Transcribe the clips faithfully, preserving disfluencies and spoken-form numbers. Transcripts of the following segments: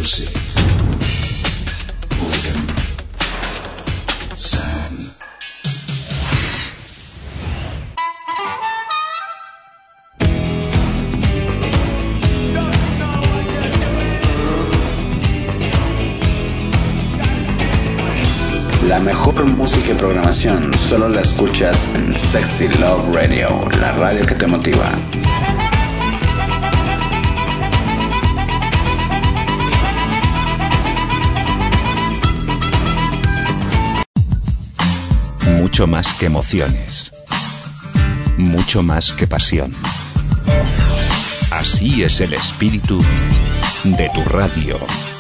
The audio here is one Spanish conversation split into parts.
music, rhythm, sound. La mejor música y programación solo la escuchas en Sexy Love Radio, la radio que te motiva. Mucho más que emociones, mucho más que pasión. Así es el espíritu de tu radio.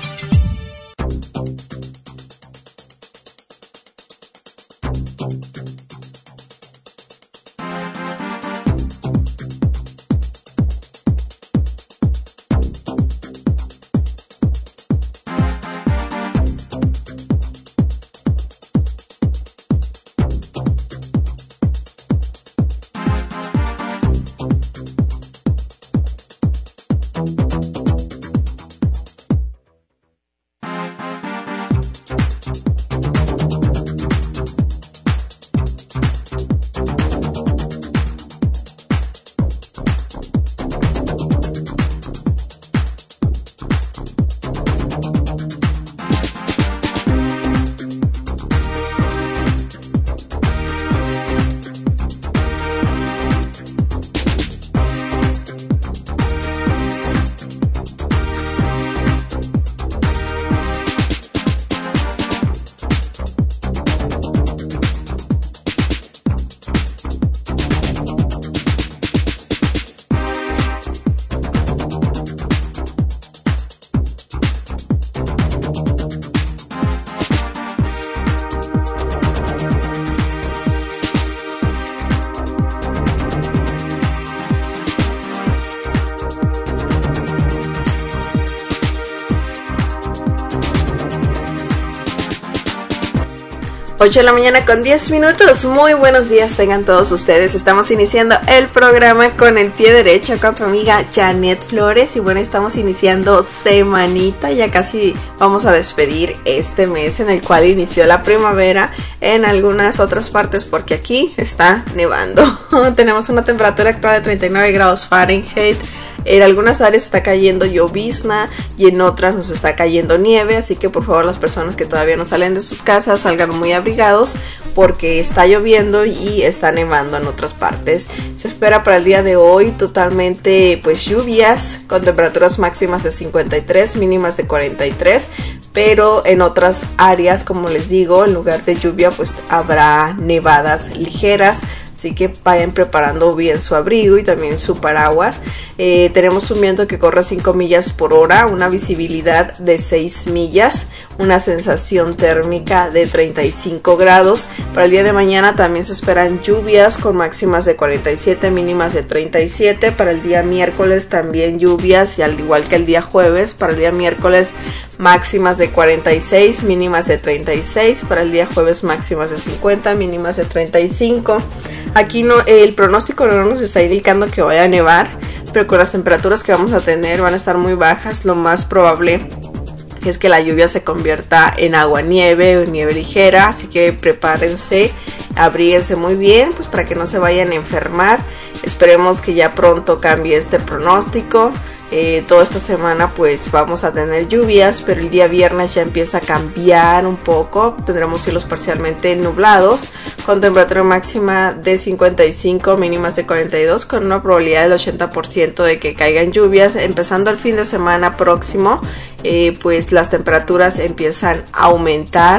ocho de la mañana con diez minutos. Muy buenos días tengan todos ustedes. Estamos iniciando el programa con el pie derecho con tu amiga Janet Flores. Y bueno, estamos iniciando semanita. Ya casi vamos a despedir este mes en el cual inició la primavera en algunas otras partes, porque aquí está nevando. Tenemos una temperatura actual de treinta y nueve grados Fahrenheit. En algunas áreas está cayendo llovizna y en otras nos está cayendo nieve, así que por favor las personas que todavía no salen de sus casas salgan muy abrigados porque está lloviendo y está nevando en otras partes. Se espera para el día de hoy totalmente pues lluvias con temperaturas máximas de cincuenta y tres, mínimas de cuarenta y tres, pero en otras áreas, como les digo, en lugar de lluvia pues habrá nevadas ligeras. Así que vayan preparando bien su abrigo y también su paraguas. Eh, tenemos un viento que corre cinco millas por hora, una visibilidad de seis millas, una sensación térmica de treinta y cinco grados. Para el día de mañana también se esperan lluvias con máximas de cuarenta y siete, mínimas de treinta y siete. Para el día miércoles también lluvias, y al igual que el día jueves, para el día miércoles máximas de cuarenta y seis, mínimas de treinta y seis. Para el día jueves máximas de cincuenta, mínimas de treinta y cinco. Aquí no, el pronóstico no nos está indicando que vaya a nevar, pero con las temperaturas que vamos a tener van a estar muy bajas. Lo más probable es que la lluvia se convierta en agua-nieve o nieve ligera, así que prepárense, abríguense muy bien pues para que no se vayan a enfermar. Esperemos que ya pronto cambie este pronóstico. Eh, toda esta semana pues vamos a tener lluvias, pero el día viernes ya empieza a cambiar un poco. Tendremos cielos parcialmente nublados con temperatura máxima de cincuenta y cinco, mínimas de cuarenta y dos, con una probabilidad del ochenta por ciento de que caigan lluvias. Empezando el fin de semana próximo, eh, pues las temperaturas empiezan a aumentar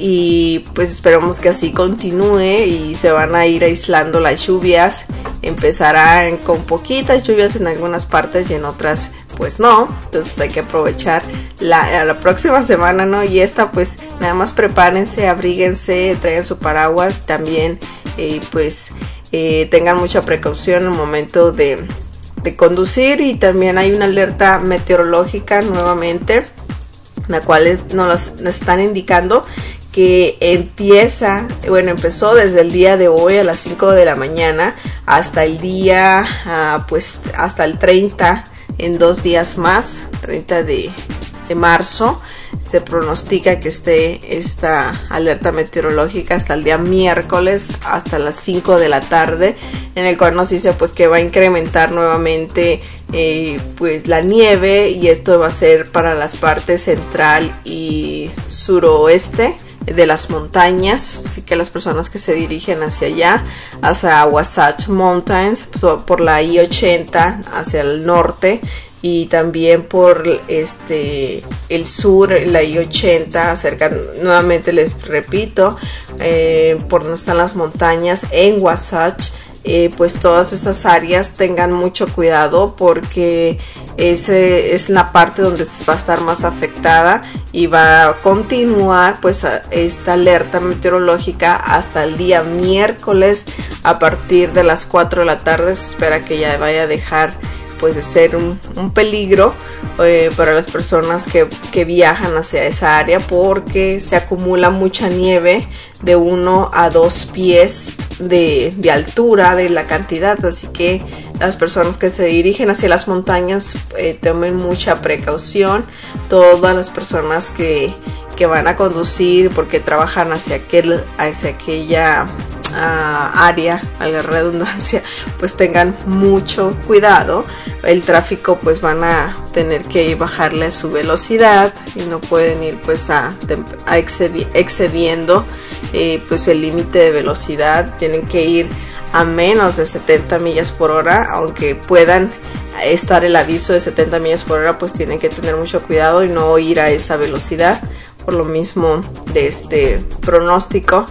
y pues esperemos que así continúe y se van a ir aislando las lluvias. Empezarán con poquitas lluvias en algunas partes y en otras pues no, entonces hay que aprovechar la, la próxima semana, ¿no? Y esta pues nada más prepárense, abríguense, traigan su paraguas también, eh, pues eh, tengan mucha precaución en el momento de, de conducir. Y también hay una alerta meteorológica nuevamente, la cual nos, nos están indicando que empieza, bueno, empezó desde el día de hoy a las cinco de la mañana hasta el día, uh, pues hasta el treinta, en dos días más, treinta de de marzo. Se pronostica que esté esta alerta meteorológica hasta el día miércoles, hasta las cinco de la tarde, en el cual nos dice pues que va a incrementar nuevamente eh, pues la nieve, y esto va a ser para las partes central y suroeste de las montañas, así que las personas que se dirigen hacia allá, hacia Wasatch Mountains, pues, por la I ochenta hacia el norte, y también por este el sur, la I ochenta, cerca, nuevamente les repito, eh, por donde están las montañas en Wasatch, eh, pues todas estas áreas tengan mucho cuidado, porque ese es la parte donde va a estar más afectada, y va a continuar pues esta alerta meteorológica hasta el día miércoles a partir de las cuatro de la tarde. Se espera que ya vaya a dejar pues de ser un, un peligro eh, para las personas que, que viajan hacia esa área, porque se acumula mucha nieve de uno a dos pies de, de altura de la cantidad, así que las personas que se dirigen hacia las montañas eh, tomen mucha precaución. Todas las personas que, que van a conducir porque trabajan hacia, aquel, hacia aquella uh, área, a la redundancia, pues tengan mucho cuidado. El tráfico pues van a tener que bajarle a su velocidad y no pueden ir pues a, a excedi, excediendo eh, pues el límite de velocidad. Tienen que ir a menos de setenta millas por hora, aunque puedan estar el aviso de setenta millas por hora, pues tienen que tener mucho cuidado y no ir a esa velocidad, por lo mismo de este pronóstico.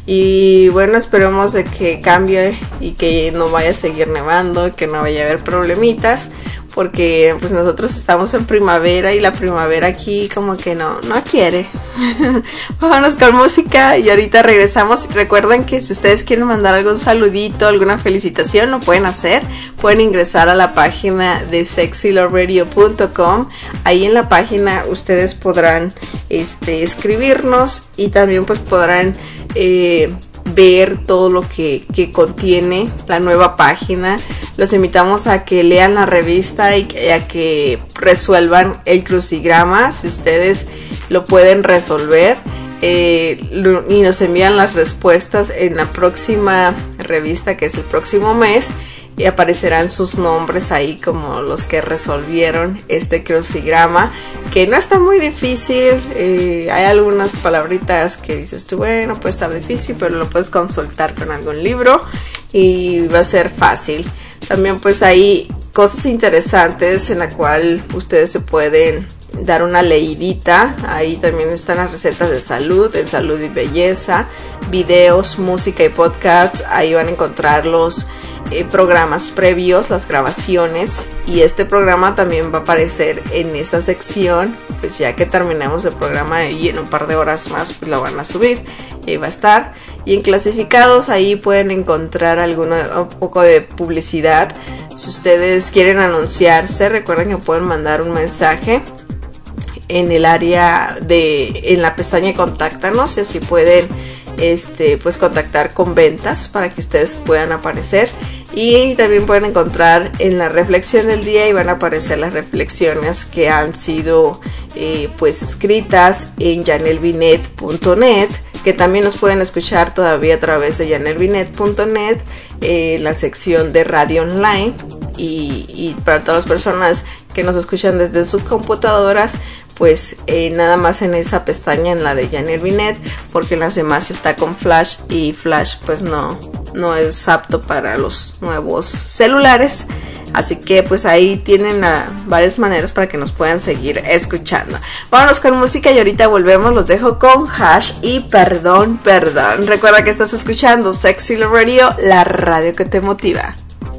Y bueno, esperemos de que cambie y que no vaya a seguir nevando y que no vaya a haber problemitas, porque pues nosotros estamos en primavera y la primavera aquí como que no, no quiere. Vámonos con música y ahorita regresamos. Recuerden que si ustedes quieren mandar algún saludito, alguna felicitación, lo pueden hacer. Pueden ingresar a la página de sexy love radio punto com. Ahí en la página ustedes podrán este, escribirnos, y también pues podrán eh, ver todo lo que, que contiene la nueva página. Los invitamos a que lean la revista y a que resuelvan el crucigrama, si ustedes lo pueden resolver, eh, lo, y nos envían las respuestas en la próxima revista, que es el próximo mes, y aparecerán sus nombres ahí como los que resolvieron este crucigrama, que no está muy difícil. Eh, hay algunas palabritas que dices tú, bueno, puede estar difícil, pero lo puedes consultar con algún libro y va a ser fácil. También pues hay cosas interesantes en la cual ustedes se pueden dar una leidita. Ahí también están las recetas de salud, en salud y belleza, videos, música y podcasts. Ahí van a encontrar los eh, programas previos, las grabaciones, y este programa también va a aparecer en esta sección, pues ya que terminemos el programa, y en un par de horas más pues lo van a subir, y ahí va a estar. Y en clasificados ahí pueden encontrar alguno, un poco de publicidad. Si ustedes quieren anunciarse, recuerden que pueden mandar un mensaje en el área de, en la pestaña Contáctanos, y así pueden este, pues contactar con ventas para que ustedes puedan aparecer. Y también pueden encontrar en la reflexión del día, y van a aparecer las reflexiones que han sido eh, pues escritas en janel binet punto net, que también nos pueden escuchar todavía a través de janel binet punto net, eh, la sección de radio online, y, y para todas las personas que nos escuchan desde sus computadoras, pues eh, nada más en esa pestaña, en la de Janel Binet, porque en las demás está con Flash, y Flash pues no, no es apto para los nuevos celulares. Así que pues ahí tienen uh, varias maneras para que nos puedan seguir escuchando. Vámonos con música y ahorita volvemos. Los dejo con Hash y Perdón, Perdón. Recuerda que estás escuchando Sexy Love Radio, la radio que te motiva.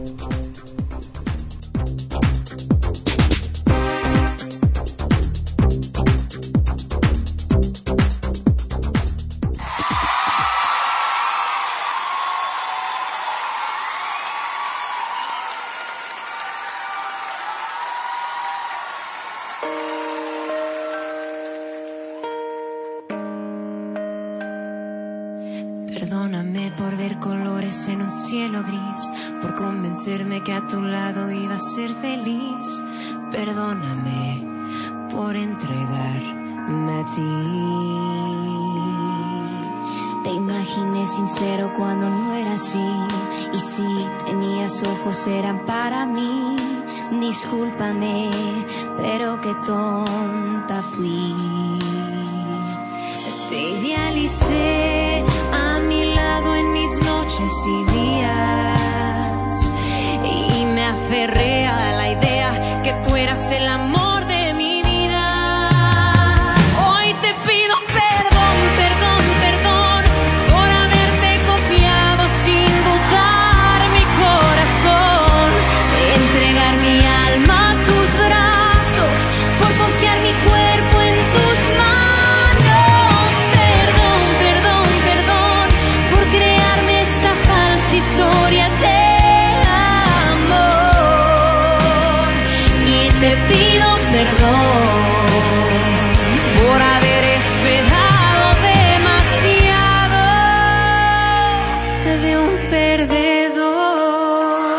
Perdóname por ver colores en un cielo gris, por convencerme que a tu lado iba a ser feliz. Perdóname por entregarme a ti. Te imaginé sincero cuando no era así, y si tenías ojos eran para mí. Discúlpame, pero qué tonta fui. Te idealicé a mi lado en mis noches y días, y me aferré a la idea que tú eras el amor de mi vida. Hoy te pido perdón, perdón, perdón por haberte confiado sin dudar mi corazón, entregar mi alma a tus brazos, por confiar mi cuerpo en tus manos. Perdón, perdón, perdón por crearme esta falsa historia de amor. Y te pido perdón por haber esperado demasiado de un perdedor.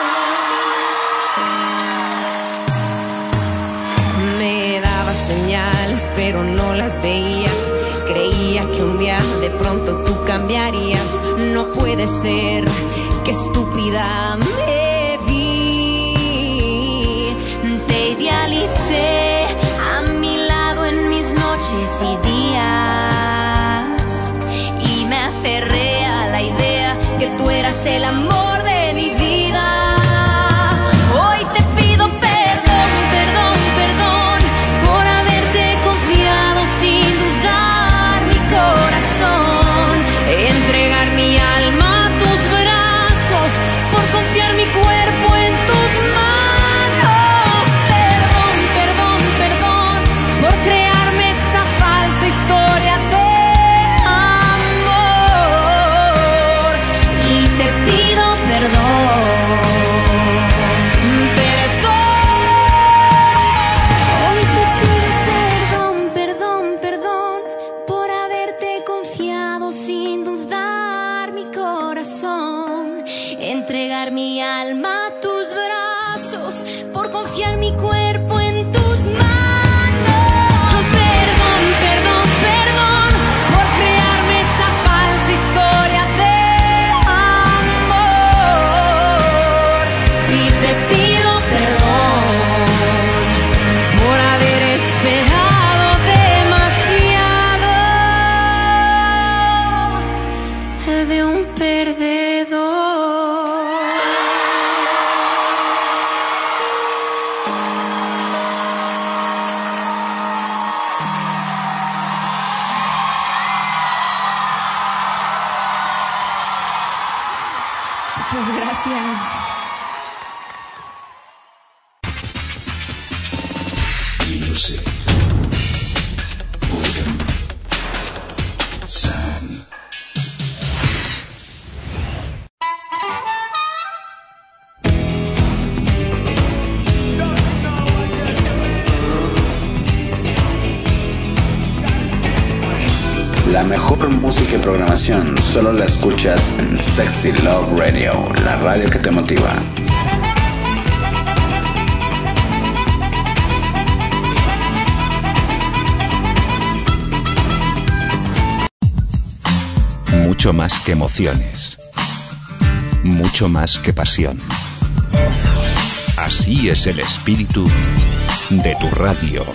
Me daba señales pero no las veía. Creía que un día de pronto tú cambiarías. No puede ser, qué estúpida me vi. Te idealicé a mi lado en mis noches y días, y me aferré a la idea que tú eras el amor de mi vida. Hoy te pido perdón, perdón, perdón por haberte confiado sin dudar mi corazón, entregar mi alma a tus brazos, por confiar mi cuerpo en tus manos. Perdón, perdón, perdón por crearme esta falsa historia de amor. Y te pido perdón, perdón. Hoy te pido perdón, perdón, perdón por haberte confiado sin dudar mi corazón, entregar mi alma a tus brazos, por confiar mi cuerpo en tus manos. Perdón, perdón, perdón por crearme esta falsa historia de amor. Y te pido perdón por haber esperado demasiado de un perdedor. Muchas gracias. Music. Boredom. Sound. La mejor música y programación solo la escuchas en Sexy Love Radio, la radio que te motiva. Mucho más que emociones. Mucho más que pasión. Así es el espíritu de tu radio.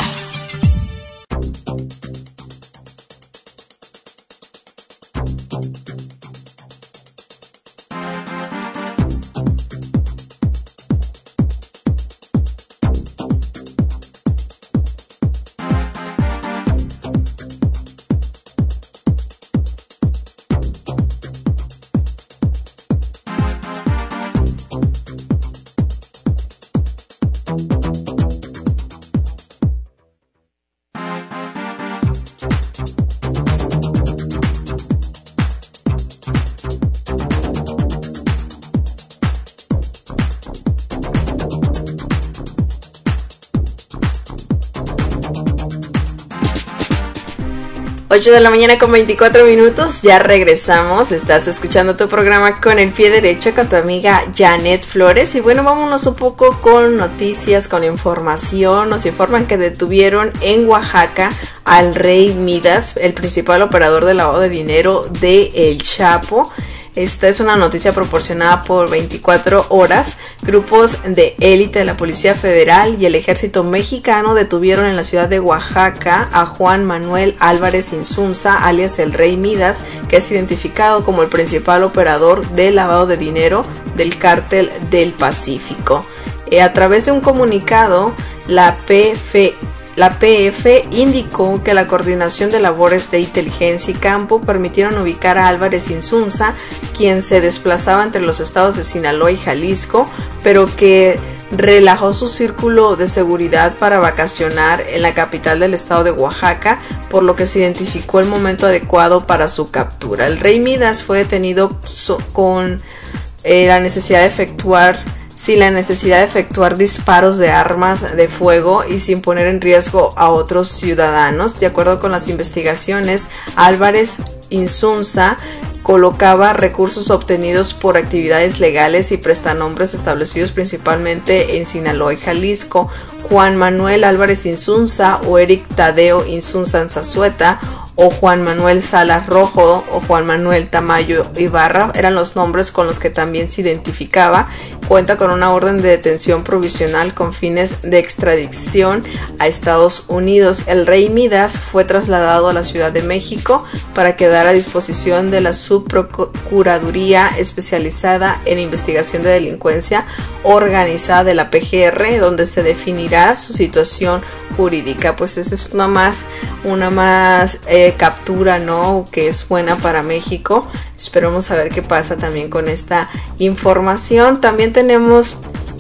ocho de la mañana con veinticuatro minutos, ya regresamos, estás escuchando tu programa Con el Pie Derecho con tu amiga Janet Flores. Y bueno, vámonos un poco con noticias, con información. Nos informan que detuvieron en Oaxaca al Rey Midas, el principal operador de lavado de dinero de El Chapo. Esta es una noticia proporcionada por veinticuatro horas. Grupos de élite de la Policía Federal y el Ejército Mexicano detuvieron en la ciudad de Oaxaca a Juan Manuel Álvarez Insunza, alias el Rey Midas, que es identificado como el principal operador de lavado de dinero del Cártel del Pacífico. Eh, a través de un comunicado, la P F La P F indicó que la coordinación de labores de inteligencia y campo permitieron ubicar a Álvarez Insunza, quien se desplazaba entre los estados de Sinaloa y Jalisco, pero que relajó su círculo de seguridad para vacacionar en la capital del estado de Oaxaca, por lo que se identificó el momento adecuado para su captura. El Rey Midas fue detenido so- con eh, la necesidad de efectuar sin la necesidad de efectuar disparos de armas de fuego y sin poner en riesgo a otros ciudadanos. De acuerdo con las investigaciones, Álvarez Insunza colocaba recursos obtenidos por actividades legales y prestanombres establecidos principalmente en Sinaloa y Jalisco. Juan Manuel Álvarez Insunza o Eric Tadeo Insunza Zazueta o Juan Manuel Salas Rojo o Juan Manuel Tamayo Ibarra eran los nombres con los que también se identificaba. Cuenta con una orden de detención provisional con fines de extradición a Estados Unidos. El Rey Midas fue trasladado a la Ciudad de México para quedar a disposición de la Subprocuraduría especializada en investigación de delincuencia organizada de la P G R, donde se definirá su situación jurídica. Pues esa es una más, una más eh, captura, ¿no? Que es buena para México. Esperemos a ver qué pasa también con esta información. También tenemos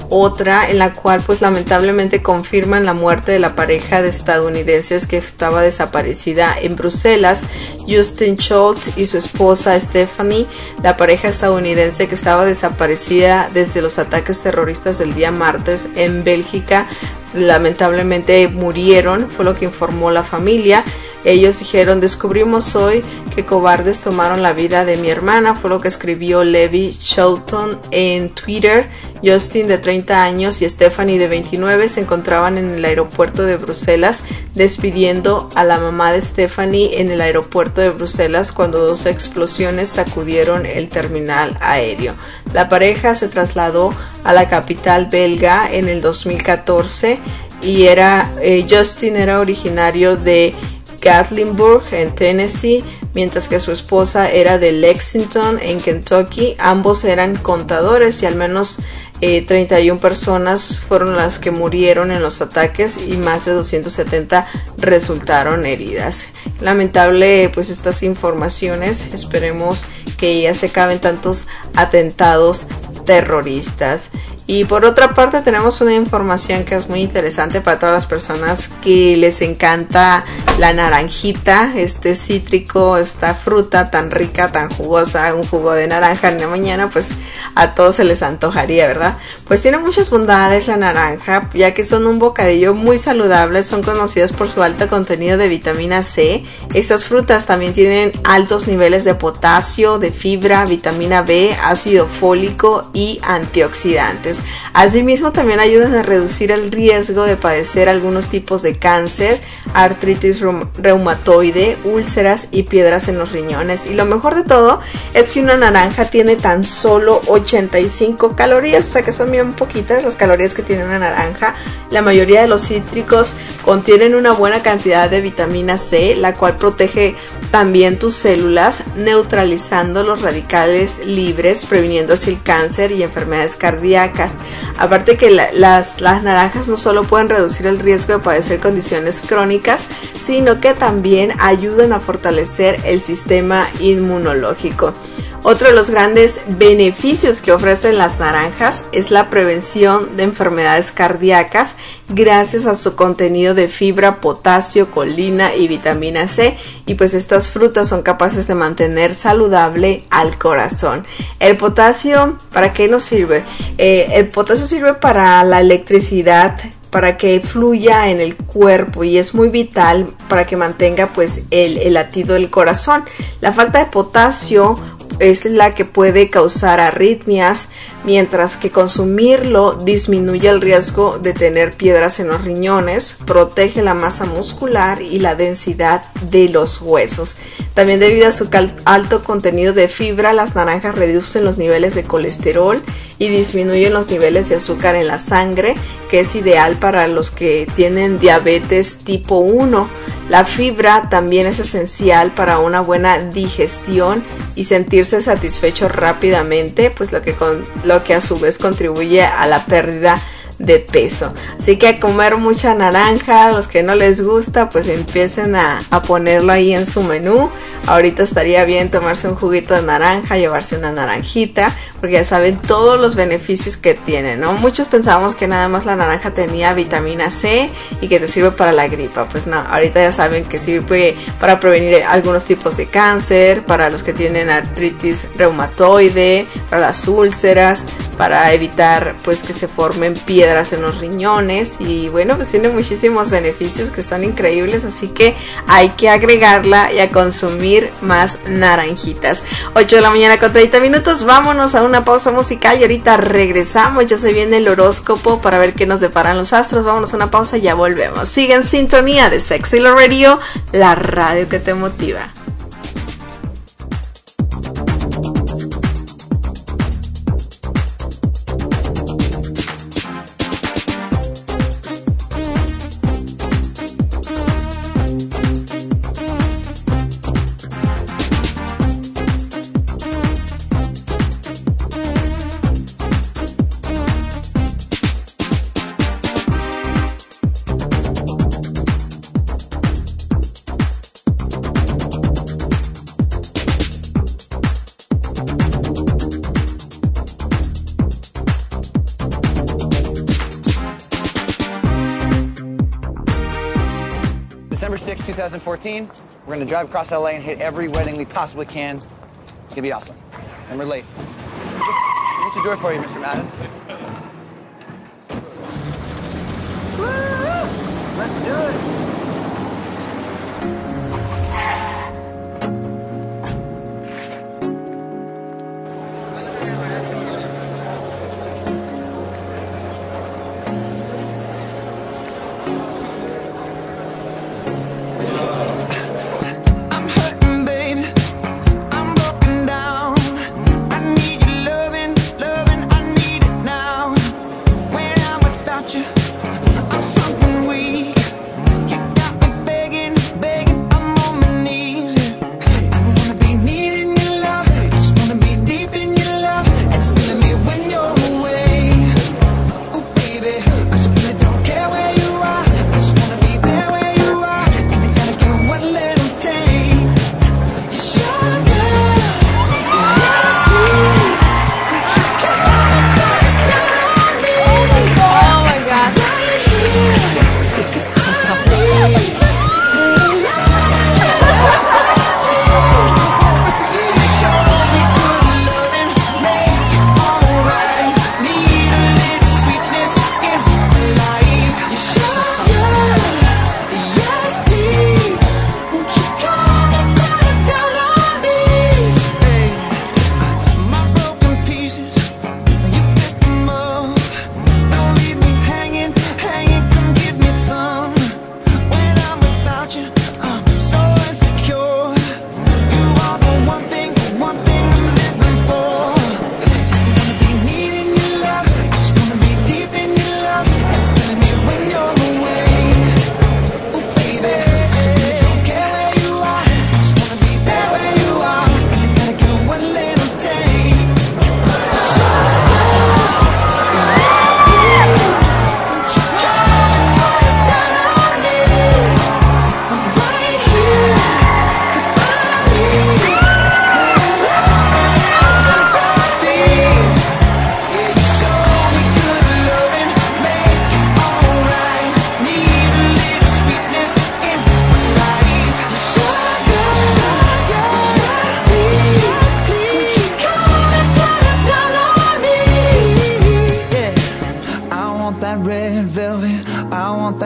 otra en la cual pues lamentablemente confirman la muerte de la pareja de estadounidenses que estaba desaparecida en Bruselas, Justin Schultz y su esposa Stephanie, la pareja estadounidense que estaba desaparecida desde los ataques terroristas del día martes en Bélgica. Lamentablemente murieron, fue lo que informó la familia. Ellos dijeron: descubrimos hoy que cobardes tomaron la vida de mi hermana, fue lo que escribió Levi Shelton en Twitter. Justin, de treinta años, y Stephanie, de veintinueve, se encontraban en el aeropuerto de Bruselas despidiendo a la mamá de Stephanie en el aeropuerto de Bruselas cuando dos explosiones sacudieron el terminal aéreo. La pareja se trasladó a la capital belga en el dos mil catorce y era eh, Justin era originario de Gatlinburg en Tennessee, mientras que su esposa era de Lexington en Kentucky. Ambos eran contadores y al menos eh, treinta y una personas fueron las que murieron en los ataques y más de doscientas setenta resultaron heridas. Lamentable pues estas informaciones, esperemos que ya se acaben tantos atentados terroristas. Y por otra parte tenemos una información que es muy interesante para todas las personas que les encanta la naranjita, este cítrico, esta fruta tan rica, tan jugosa, un jugo de naranja en la mañana, pues a todos se les antojaría, ¿verdad? Pues tiene muchas bondades la naranja, ya que son un bocadillo muy saludable, son conocidas por su alto contenido de vitamina C. Estas frutas también tienen altos niveles de potasio, de fibra, vitamina B, ácido fólico y antioxidantes. Asimismo, también ayudan a reducir el riesgo de padecer algunos tipos de cáncer, artritis reumatoide, úlceras y piedras en los riñones. Y lo mejor de todo es que una naranja tiene tan solo ochenta y cinco calorías, o sea que son bien poquitas las calorías que tiene una naranja. La mayoría de los cítricos contienen una buena cantidad de vitamina C, la cual protege también tus células, neutralizando los radicales libres, previniendo así el cáncer y enfermedades cardíacas. Aparte que la, las, las naranjas no solo pueden reducir el riesgo de padecer condiciones crónicas, sino que también ayudan a fortalecer el sistema inmunológico. Otro de los grandes beneficios que ofrecen las naranjas es la prevención de enfermedades cardíacas gracias a su contenido de fibra, potasio, colina y vitamina C, y pues estas frutas son capaces de mantener saludable al corazón. El potasio, ¿para qué nos sirve? Eh, el potasio sirve para la electricidad para que fluya en el cuerpo y es muy vital para que mantenga pues el, el latido del corazón. La falta de potasio es la que puede causar arritmias, mientras que consumirlo disminuye el riesgo de tener piedras en los riñones, protege la masa muscular y la densidad de los huesos. También debido a su alto contenido de fibra, las naranjas reducen los niveles de colesterol y disminuyen los niveles de azúcar en la sangre, que es ideal para los que tienen diabetes tipo uno. La fibra también es esencial para una buena digestión y sentirse satisfecho rápidamente, pues lo que, con, lo que a su vez contribuye a la pérdida de peso. Así que a comer mucha naranja. Los que no les gusta, pues empiecen a, a ponerlo ahí en su menú. Ahorita estaría bien tomarse un juguito de naranja, llevarse una naranjita, porque ya saben todos los beneficios que tiene, ¿no? Muchos pensábamos que nada más la naranja tenía vitamina C y que te sirve para la gripa. Pues no, ahorita ya saben que sirve para prevenir algunos tipos de cáncer, para los que tienen artritis reumatoide, para las úlceras, para evitar pues que se formen piedras en los riñones, y bueno, pues tiene muchísimos beneficios que son increíbles, así que hay que agregarla y a consumir más naranjitas. ocho de la mañana con treinta minutos, vámonos a una pausa musical y ahorita regresamos. Ya se viene el horóscopo para ver qué nos deparan los astros. Vámonos a una pausa y ya volvemos. Sigue en sintonía de Sexy Love Radio, la radio que te motiva. twenty fourteen, we're going to drive across L A and hit every wedding we possibly can. It's going to be awesome. And we're late. Let me do it for you, Mister Madden. Woo! Let's do it. Now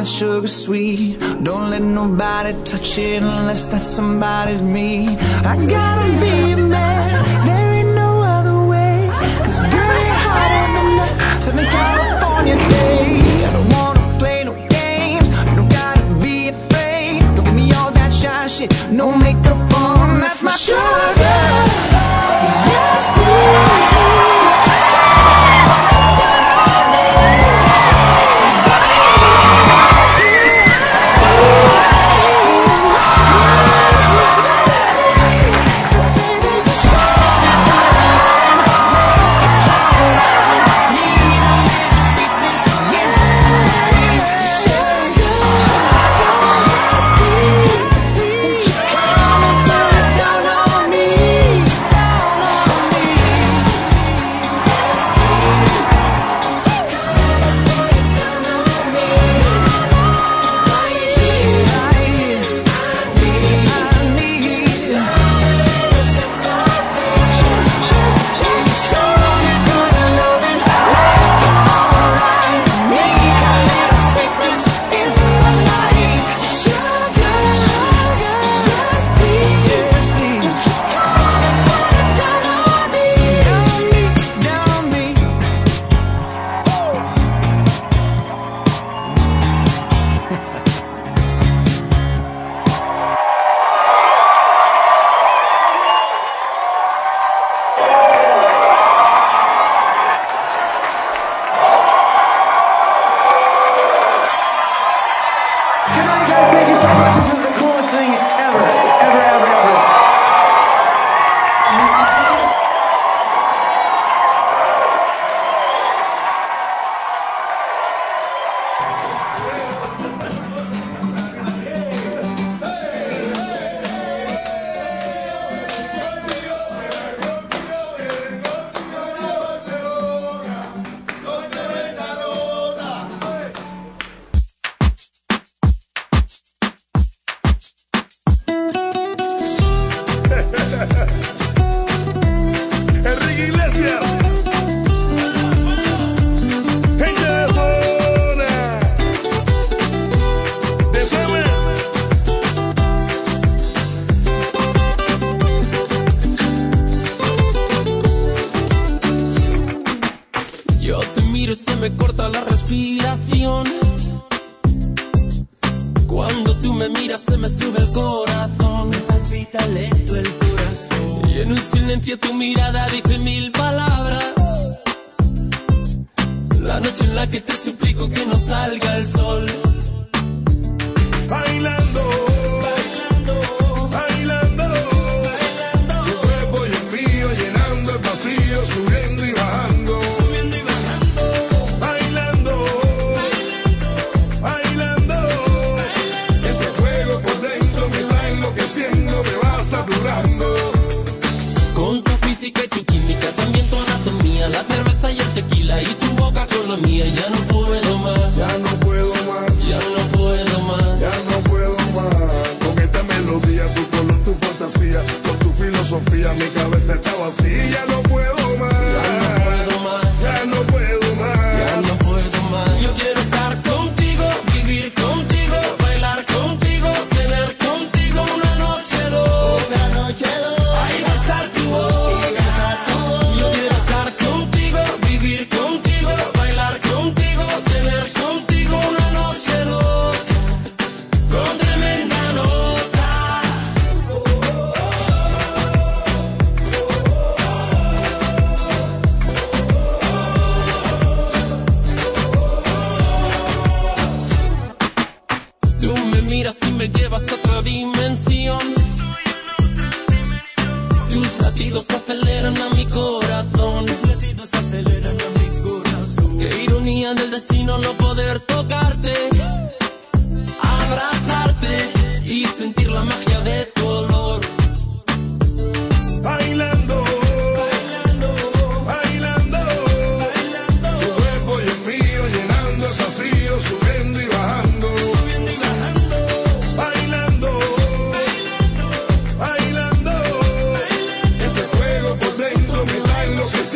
my sugar sweet. Don't let nobody touch it unless that somebody's me. I gotta be a man, there ain't no other way. Cause girl, you're hotter than the Southern California day. I don't wanna play no games, you don't gotta be afraid. Don't give me all that shy shit, no makeup on, that's my sugar. Yes, please.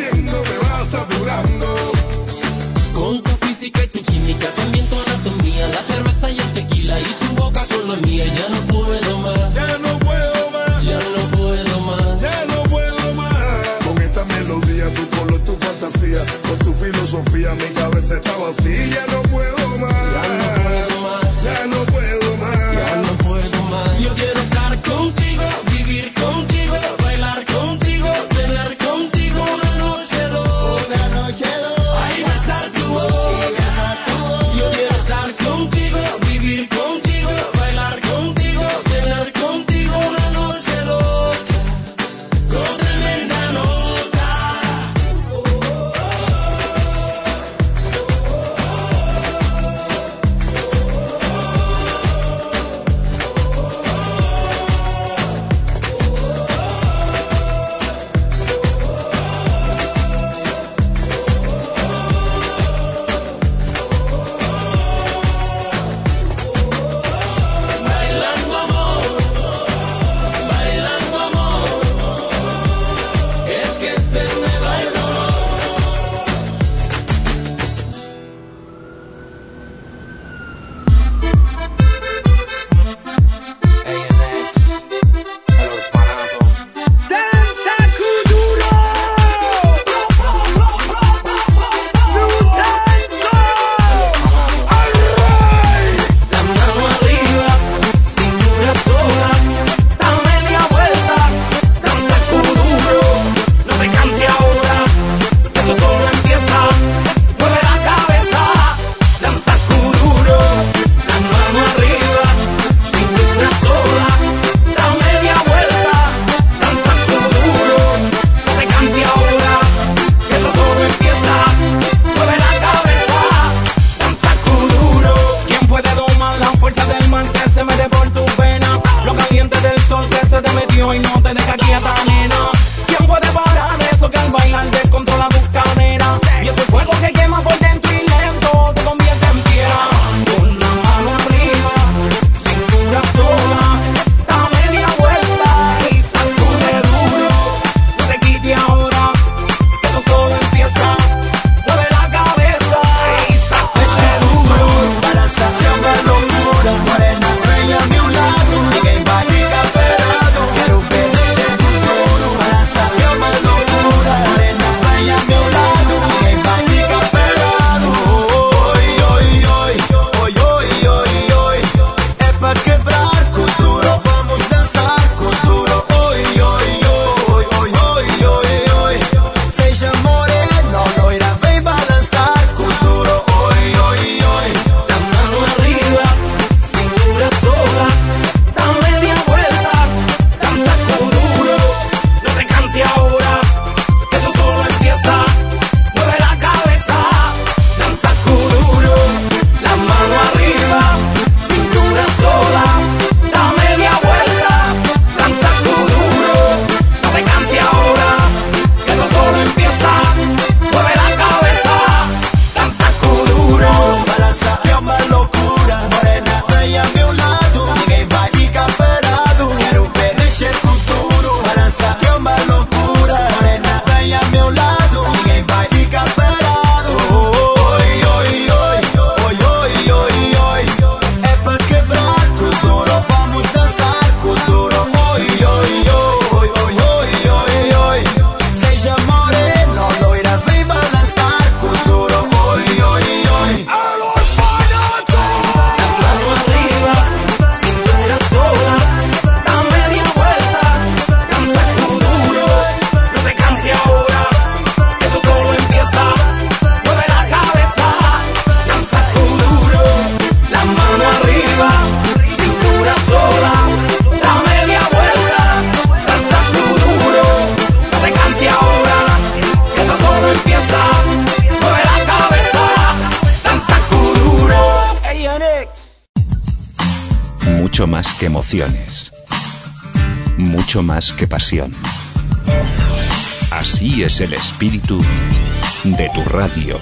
Con tu física y tu química, también tu anatomía, Mucho más que emociones. Mucho más que pasión. Así es el espíritu de tu radio.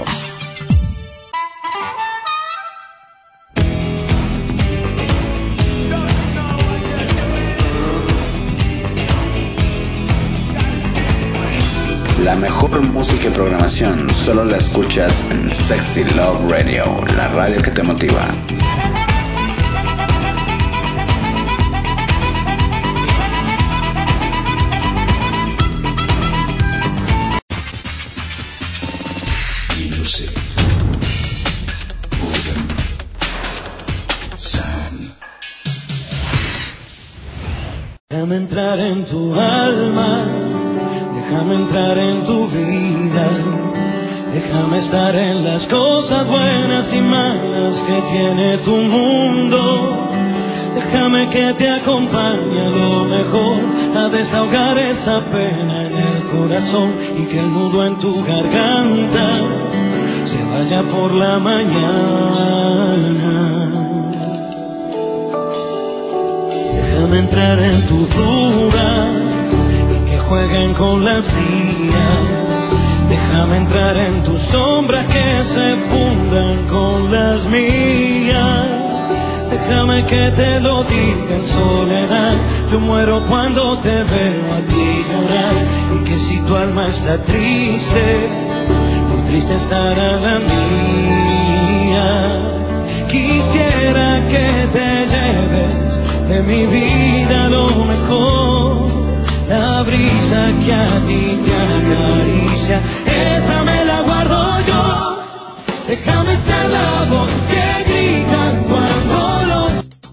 La mejor música y programación solo la escuchas en Sexy Love Radio, la radio que te motiva. Déjame entrar en tu alma, déjame entrar en tu vida, déjame estar en las cosas buenas y malas que tiene tu mundo. Déjame que te acompañe a lo mejor, a desahogar esa pena en el corazón y que el nudo en tu garganta se vaya por la mañana. Déjame entrar en tu duda y que jueguen con las mías. Déjame entrar en tus sombras que se fundan con las mías. Déjame que te lo diga en soledad. Yo muero cuando te veo a ti llorar. Y que si tu alma está triste, muy triste estará la mía. Quisiera que te lleves de mi vida lo mejor, la brisa que a ti te acaricia, esa me la guardo yo. Déjame ser la voz que grita cuando lo...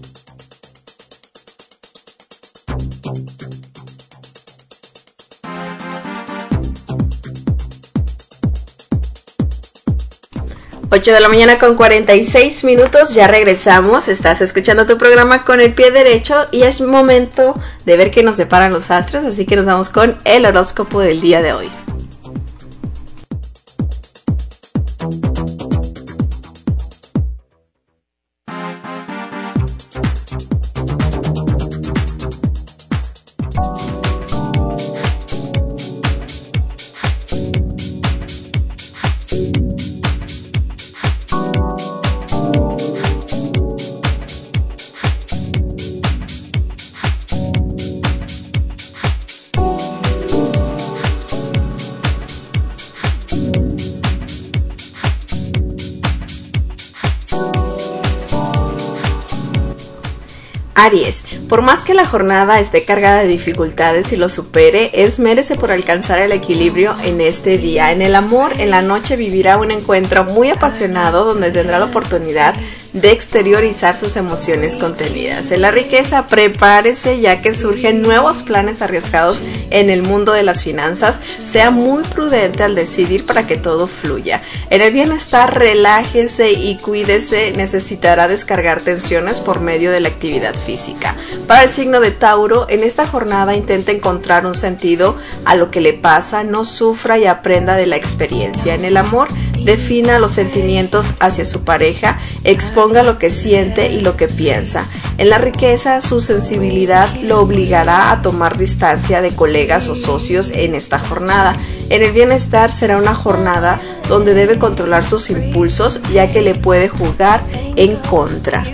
ocho de la mañana con cuarenta y seis minutos, ya regresamos. Estás escuchando tu programa Con el Pie Derecho y es momento de ver qué nos deparan los astros, así que nos vamos con el horóscopo del día de hoy. Aries, por más que la jornada esté cargada de dificultades y lo supere, esmérese por alcanzar el equilibrio en este día. En el amor, en la noche vivirá un encuentro muy apasionado donde tendrá la oportunidad de exteriorizar sus emociones contenidas. En la riqueza, prepárese ya que surgen nuevos planes arriesgados en el mundo de las finanzas. Sea muy prudente al decidir para que todo fluya. En el bienestar, relájese y cuídese. Necesitará descargar tensiones por medio de la actividad física. Para el signo de Tauro, en esta jornada intente encontrar un sentido a lo que le pasa, no sufra y aprenda de la experiencia. En el amor, defina los sentimientos hacia su pareja, exponga lo que siente y lo que piensa. En la riqueza, su sensibilidad lo obligará a tomar distancia de colegas o socios en esta jornada. En el bienestar, será una jornada donde debe controlar sus impulsos, ya que le puede jugar en contra.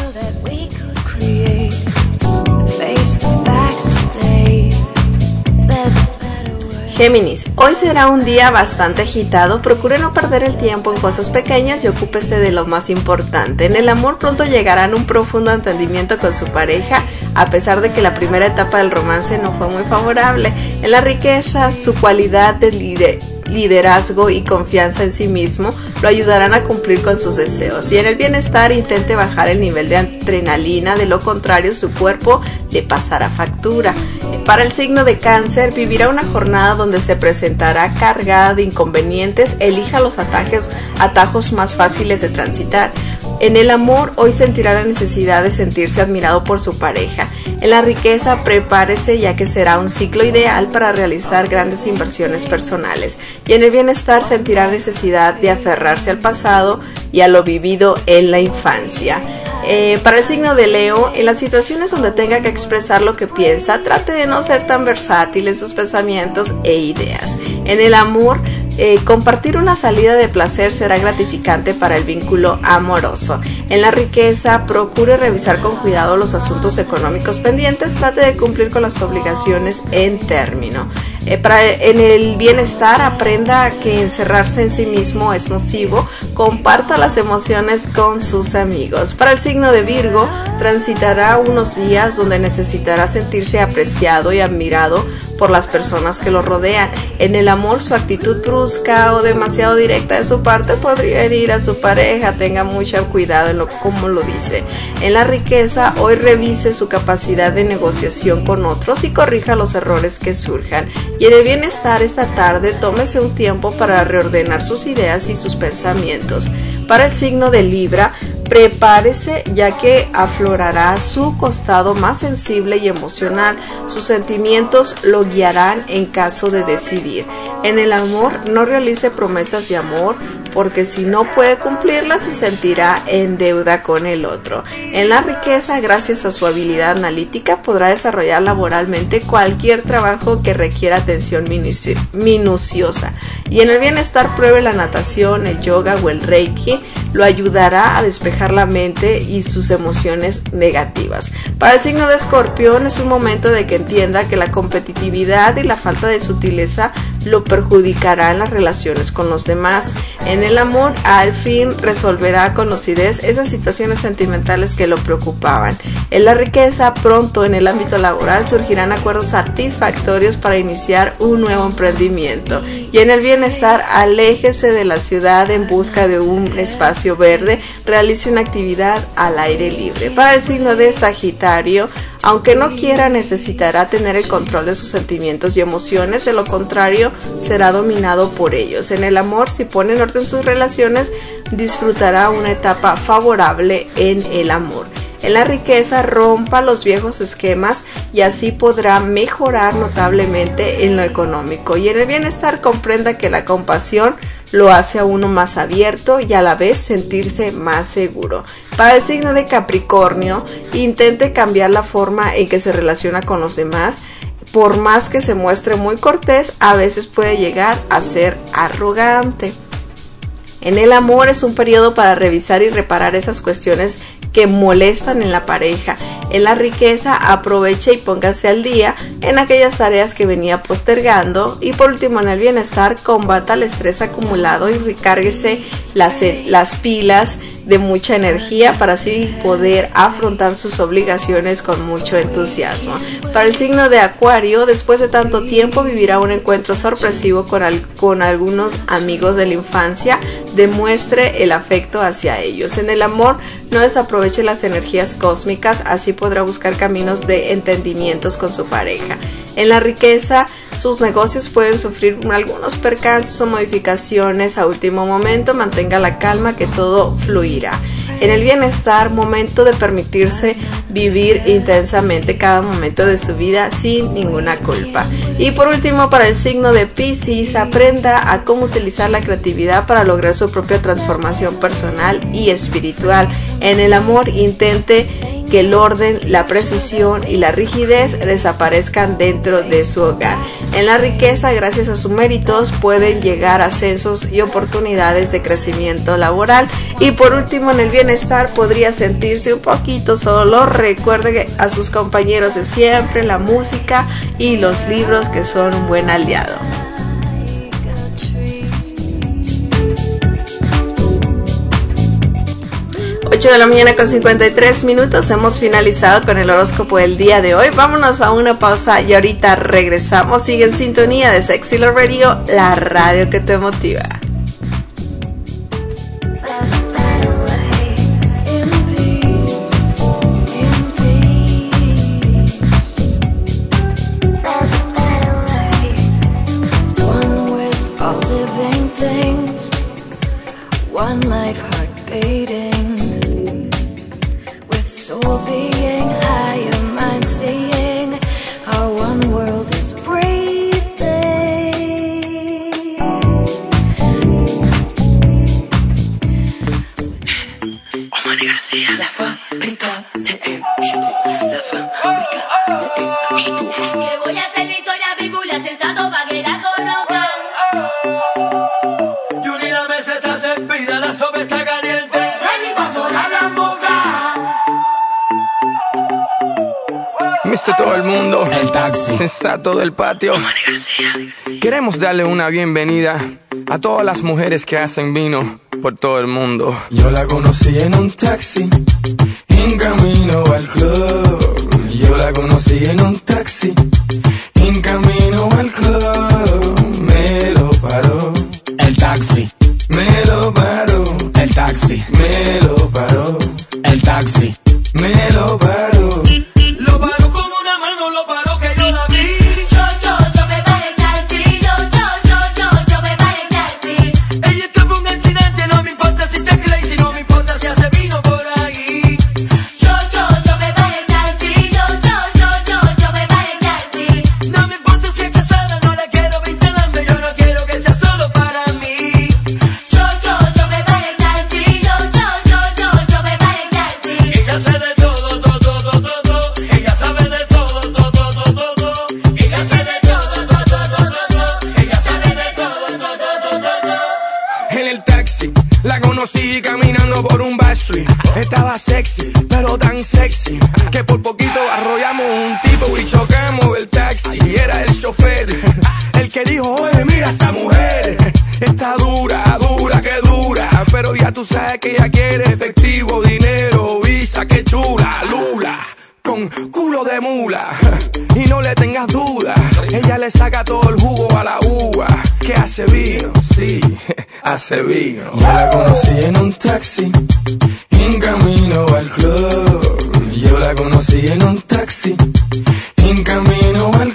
Géminis, hoy será un día bastante agitado, procure no perder el tiempo en cosas pequeñas y ocúpese de lo más importante. En el amor pronto llegarán a un profundo entendimiento con su pareja, a pesar de que la primera etapa del romance no fue muy favorable. En la riqueza, su cualidad de líder liderazgo y confianza en sí mismo lo ayudarán a cumplir con sus deseos. Y en el bienestar, intente bajar el nivel de adrenalina, de lo contrario su cuerpo le pasará factura. Para el signo de Cáncer, vivirá una jornada donde se presentará cargada de inconvenientes. Elija los atajos, atajos más fáciles de transitar. En el amor, hoy sentirá la necesidad de sentirse admirado por su pareja. En la riqueza, prepárese ya que será un ciclo ideal para realizar grandes inversiones personales. Y en el bienestar, sentirá necesidad de aferrarse al pasado y a lo vivido en la infancia. Eh, para el signo de Leo, en las situaciones donde tenga que expresar lo que piensa, trate de no ser tan versátil en sus pensamientos e ideas. En el amor, Eh, compartir una salida de placer será gratificante para el vínculo amoroso. En la riqueza, procure revisar con cuidado los asuntos económicos pendientes, trate de cumplir con las obligaciones en término. Eh, para, en el bienestar, aprenda que encerrarse en sí mismo es nocivo, comparta las emociones con sus amigos. Para el signo de Virgo, transitará unos días donde necesitará sentirse apreciado y admirado por las personas que lo rodean. En el amor, su actitud brusca o demasiado directa de su parte podría herir a su pareja. Tenga mucho cuidado en lo como lo dice. En la riqueza, hoy revise su capacidad de negociación con otros y corrija los errores que surjan. Y en el bienestar, esta tarde, tómese un tiempo para reordenar sus ideas y sus pensamientos. Para el signo de Libra, prepárese ya que aflorará su costado más sensible y emocional. Sus sentimientos lo guiarán en caso de decidir. En el amor, no realice promesas de amor porque si no puede cumplirlas se sentirá en deuda con el otro. En la riqueza, gracias a su habilidad analítica, podrá desarrollar laboralmente cualquier trabajo que requiera atención minuci- minuciosa. Y en el bienestar, pruebe la natación, el yoga o el reiki. Lo ayudará a despejar la mente y sus emociones negativas. Para el signo de Escorpión, es un momento de que entienda que la competitividad y la falta de sutileza lo perjudicará en las relaciones con los demás. En el amor, al fin resolverá con lucidez esas situaciones sentimentales que lo preocupaban. En la riqueza, pronto en el ámbito laboral surgirán acuerdos satisfactorios para iniciar un nuevo emprendimiento. Y en el bienestar, aléjese de la ciudad en busca de un espacio verde, realice una actividad al aire libre. Para el signo de Sagitario, aunque no quiera, necesitará tener el control de sus sentimientos y emociones, de lo contrario será dominado por ellos. En el amor, si pone en orden sus relaciones, disfrutará una etapa favorable en el amor. En la riqueza, rompa los viejos esquemas y así podrá mejorar notablemente en lo económico. Y en el bienestar, comprenda que la compasión lo hace a uno más abierto y a la vez sentirse más seguro. Para el signo de Capricornio, intente cambiar la forma en que se relaciona con los demás. Por más que se muestre muy cortés, a veces puede llegar a ser arrogante. En el amor, es un periodo para revisar y reparar esas cuestiones que molestan en la pareja. En la riqueza, aproveche y póngase al día en aquellas tareas que venía postergando. Y por último, en el bienestar, combata el estrés acumulado y recárguese las, las pilas de mucha energía para así poder afrontar sus obligaciones con mucho entusiasmo. Para el signo de Acuario, después de tanto tiempo vivirá un encuentro sorpresivo con, al, con algunos amigos de la infancia. Demuestre el afecto hacia ellos. En el amor, no desaproveche las energías cósmicas, así podrá buscar caminos de entendimientos con su pareja. En la riqueza, sus negocios pueden sufrir algunos percances o modificaciones a último momento. Mantenga la calma, que todo fluirá. En el bienestar, momento de permitirse vivir intensamente cada momento de su vida sin ninguna culpa. Y por último, para el signo de Piscis, aprenda a cómo utilizar la creatividad para lograr su propia transformación personal y espiritual. En el amor, intente que el orden, la precisión y la rigidez desaparezcan dentro de su hogar. En la riqueza, gracias a sus méritos, pueden llegar ascensos y oportunidades de crecimiento laboral. Y por último, en el bienestar, podría sentirse un poquito solo. Recuerde a sus compañeros de siempre, la música y los libros, que son un buen aliado. ocho de la mañana con cincuenta y tres minutos, hemos finalizado con el horóscopo del día de hoy. Vámonos a una pausa y ahorita regresamos. Sigue en sintonía de Sexy Love Radio, la radio que te motiva. mister Todo el Mundo, el taxi, sensato del patio. Queremos darle una bienvenida a todas las mujeres que hacen vino por todo el mundo. Yo la conocí en un taxi, en camino al club. Yo la conocí en un taxi, en camino al club. Me lo paró el taxi, me lo paró el taxi, me lo paró el taxi, me lo paró. Lo paró con una mano, lo paró que yo la vi. Yo, yo, yo me paré el taxi. Yo, yo, yo, yo, yo me paré el taxi. Ella está por un accidente, no me importa si te crazy, no me importa si hace vino por ahí. Yo, yo, yo me paré el taxi. Yo, yo, yo, yo, yo me paré el taxi. No me importa si es casada, no la quiero vinculando, yo no quiero que sea solo para mí. Yo, yo, yo me paré el taxi. Yo, yo, yo, yo, yo me paré el taxi. Ella se de todo, todo, todo, todo. Ella sabe de todo, todo, todo, todo. Ella sabe de todo, todo, todo, todo. Ella sabe de todo, todo, todo, todo. En el taxi la conocí caminando por un backstreet. Estaba sexy, pero tan sexy que por poquito arrollamos un tipo y chocamos el taxi. Y era el chofer el que dijo, oye, mira esa mujer, está dura, dura, que dura. Pero ya tú sabes que ella quiere efectivo, dinero, visa, que chula, lula, con culo de mula. Y no le tengas duda, ella le saca todo el jugo a la uva. Que hace vino, sí, hace vino. Yo la conocí en un taxi, en camino al club. Yo la conocí en un taxi, en camino al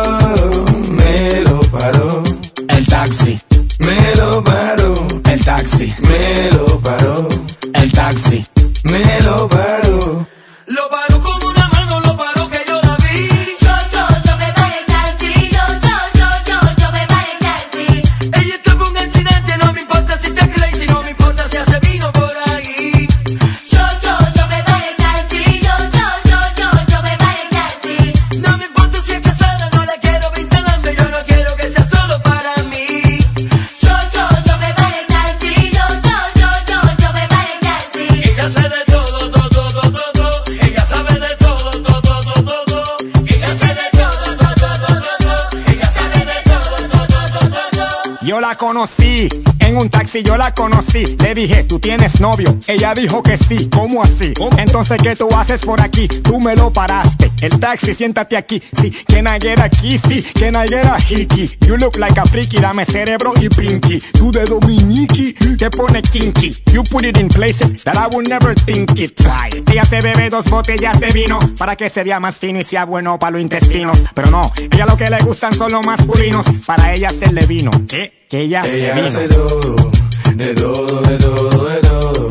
club. Me lo paró el taxi, me lo paró el taxi, me lo paró el taxi, me lo paró. Lo paró con una mano, lo paró que yo la vi. Yo, yo, yo me paré el taxi. Yo, yo, yo, yo, yo me paré el taxi. Ella está por un accidente, no me importa si te crazy, no me importa si hace vino por ahí. Yo, yo, yo me paré el taxi. Yo, yo, yo, yo, yo me paré el taxi. No me importa si es casada, no la quiero vinculando, yo no quiero que sea solo para mí. Yo, yo, yo me paré el taxi. Yo, yo, yo, yo, yo me paré el taxi. Ella se de todo, todo, todo, todo. Ella sabe de todo, todo, todo, todo. Ella sabe de todo, todo, todo, todo. Ella sabe de todo, todo, todo, todo. Yo la conocí en un taxi, yo la conocí. Le dije, ¿tú tienes novio? Ella dijo que sí. ¿Cómo así? ¿Cómo? Entonces, ¿qué tú haces por aquí? Tú me lo paraste. El taxi, siéntate aquí. Sí, can I get a kissy? Can I get a hickey? You look like a freaky, dame cerebro y pinky. Tú de Dominiki, te pone kinky. You put it in places that I would never think it. Try. Ella se bebe dos botellas de vino para que se vea más fino y sea bueno para los intestinos. Pero no, ella lo que le gustan son los masculinos. Para ella hacerle vino. ¿Qué? Que ella, Ella se vino. hace todo, de todo, de todo, de todo.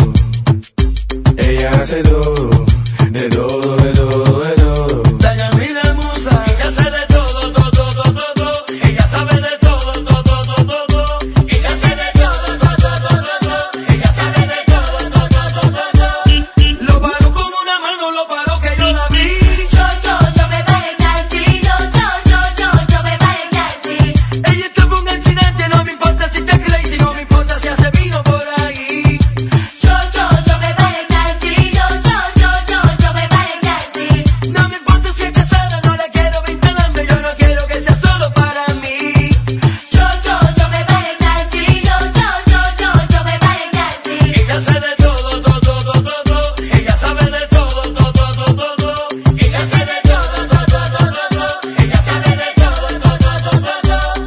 Ella hace todo, de todo, de todo, de todo. Doña Mila Musa, ella hace de todo, todo, todo, todo. Ella sabe de todo, todo, todo, todo. Ella sabe de todo, todo, todo, todo. Ella sabe de todo, todo, todo, todo. Lo paró con una mano, lo paró que yo la vi. Yo, yo, yo me paré el taxi. Yo, yo, yo, yo, yo me paré el taxi. Ella está por un accidente, no me importa si te crazy, no me importa si hace vino por ahí. Yo, yo, yo me paré el taxi. Yo, yo, yo, yo, yo me paré el taxi. No me importa si es casada, no la quiero vinculando, yo no quiero que sea solo para mí. Yo, yo, yo me paré el taxi. Yo, yo, yo, yo, yo me paré el taxi. Ella hace de todo, todo, todo, todo. Ella sabe de todo, todo, todo, todo. Ella sabe de todo, todo, todo, todo. Ella sabe de todo, todo, todo, todo.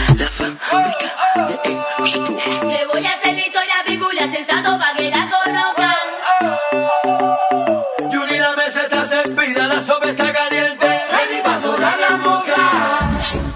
Le voy a hacer la historia bíblia sensato pa' que la conozcan. Yuri, la mesa está servida, la sopa está caliente. Ready pa' sonar la boca.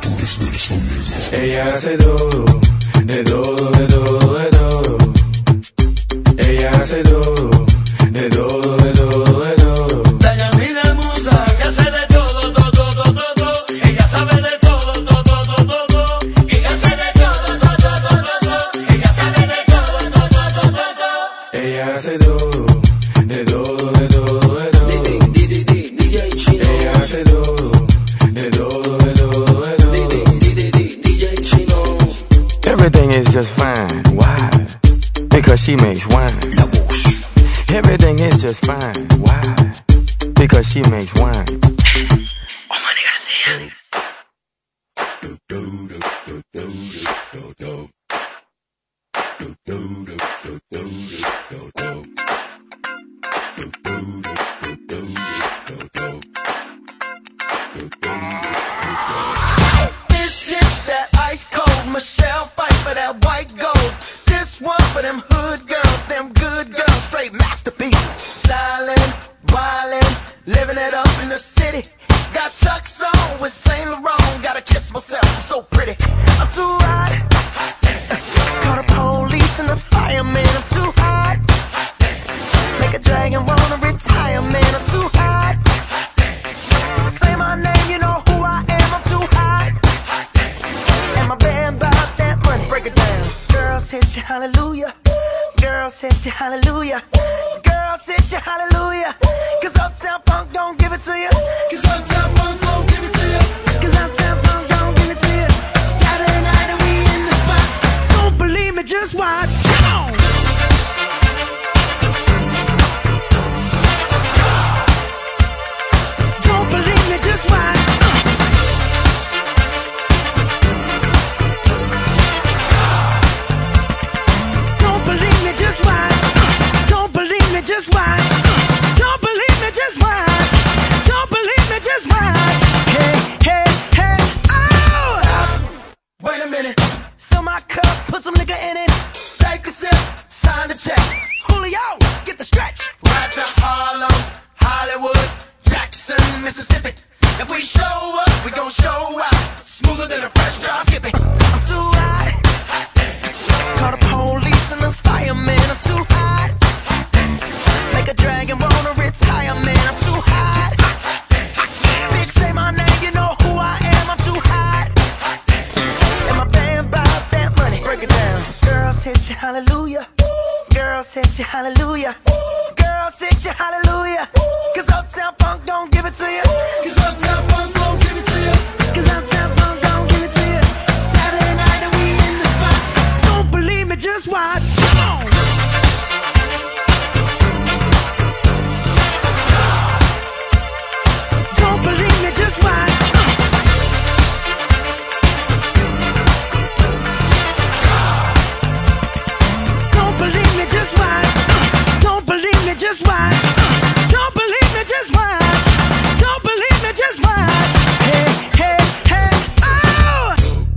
Ella hace todo, de todo, de todo, de todo. Ella hace todo, de todo, de todo, de todo. Doña Mila Musa, ella hace de todo, todo, todo, todo. Ella sabe de todo, todo, todo, todo. Ella sabe de todo, todo, todo, todo. Ella sabe de todo, todo, todo, todo. Ella hace todo, de todo, de todo, de todo. Ella hace todo, de todo, de todo, de todo. Everything is just fine. Why? Because she makes wine. Everything is just fine. Why? Because she makes wine. This hit that ice cold Michelle fight for that white gold. This one for them hood girls, them good girls, straight masterpieces. Stylin', wildin', living it up in the city. Got Chuck's on with Saint Laurent. Gotta kiss myself, I'm so pretty. I'm too hot. Call the police and the fireman. I'm too hot. Make a dragon wanna retire, man. I'm too hot. Say my name, you know who I am. I'm too hot. And my band bought that money. Break it down. Girls hit you, hallelujah. Girls hit you, hallelujah. Girls hit you, hallelujah. Cause Uptown Funk don't give it to you. Cause Uptown Funk don't give it to you. Cause Uptown Funk don't give it to you. Saturday night and we in the spot. Don't believe me, just watch. Come on. Don't believe me, just watch. Don't believe me, just watch. Don't believe me, just watch. Don't believe me, just watch. Don't believe me, just watch. Hey, hey, hey, oh! Stop. Wait a minute. Fill my cup, put some nigga in it. Take a sip, sign the check. Julio, get the stretch. Right to Harlem, Hollywood, Jackson, Mississippi. If we show up, we gon' show out. Smoother than a fresh drop skipping. I'm too hot. Call the police and the fireman. I'm too hot. Make a dragon wanna retire, man. I'm too hot. Bitch, say my name, you know who I am. I'm too hot. And my band bought that money. Break it down. Girls hit you, hallelujah. Girls hit you, hallelujah. Girls hit you, hallelujah. Cause Uptown Funk don't give it to you. Cause Uptown Funk don't give it to you. Cause Uptown Funk don't give it to you. Saturday night and we in the spot. Don't believe me, just watch. Come on. Don't believe me, just watch. Don't believe me, just watch. Don't believe me, just watch. Don't believe me, just watch. Don't believe me, just watch. Hey, hey, hey, oh!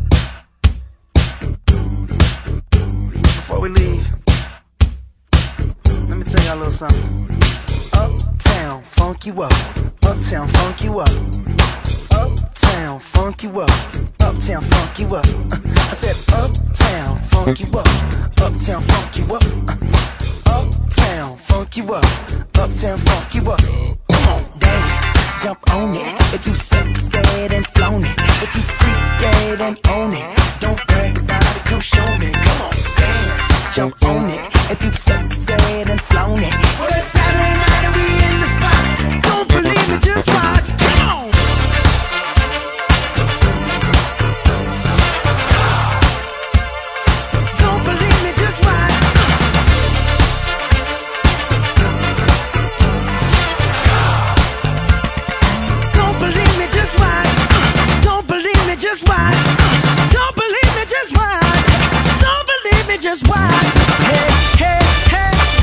Before we leave, let me tell y'all a little something. Uptown, funk you up. Uptown, funk you up. Uptown, funk you up. Uptown, funk you up. I said uptown, funk you up. Uptown, funk you up. Uptown, funk you up. Uptown, funk you up. Come on, dance, jump on it. If you sexed and flown it. If you freaked dead and own it. Don't brag about it, come show me. Come on, dance, jump on it. If you sexed and flown it. Well, it's Saturday night and we in the spot. Don't believe me, just watch. Come on. Don't believe me, just watch. Don't believe me, just watch. Don't believe me, just watch. Don't believe me, just watch. Don't believe me, just watch. Hey, hey, hey.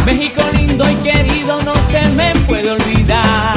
México lindo y querido no se me puede olvidar.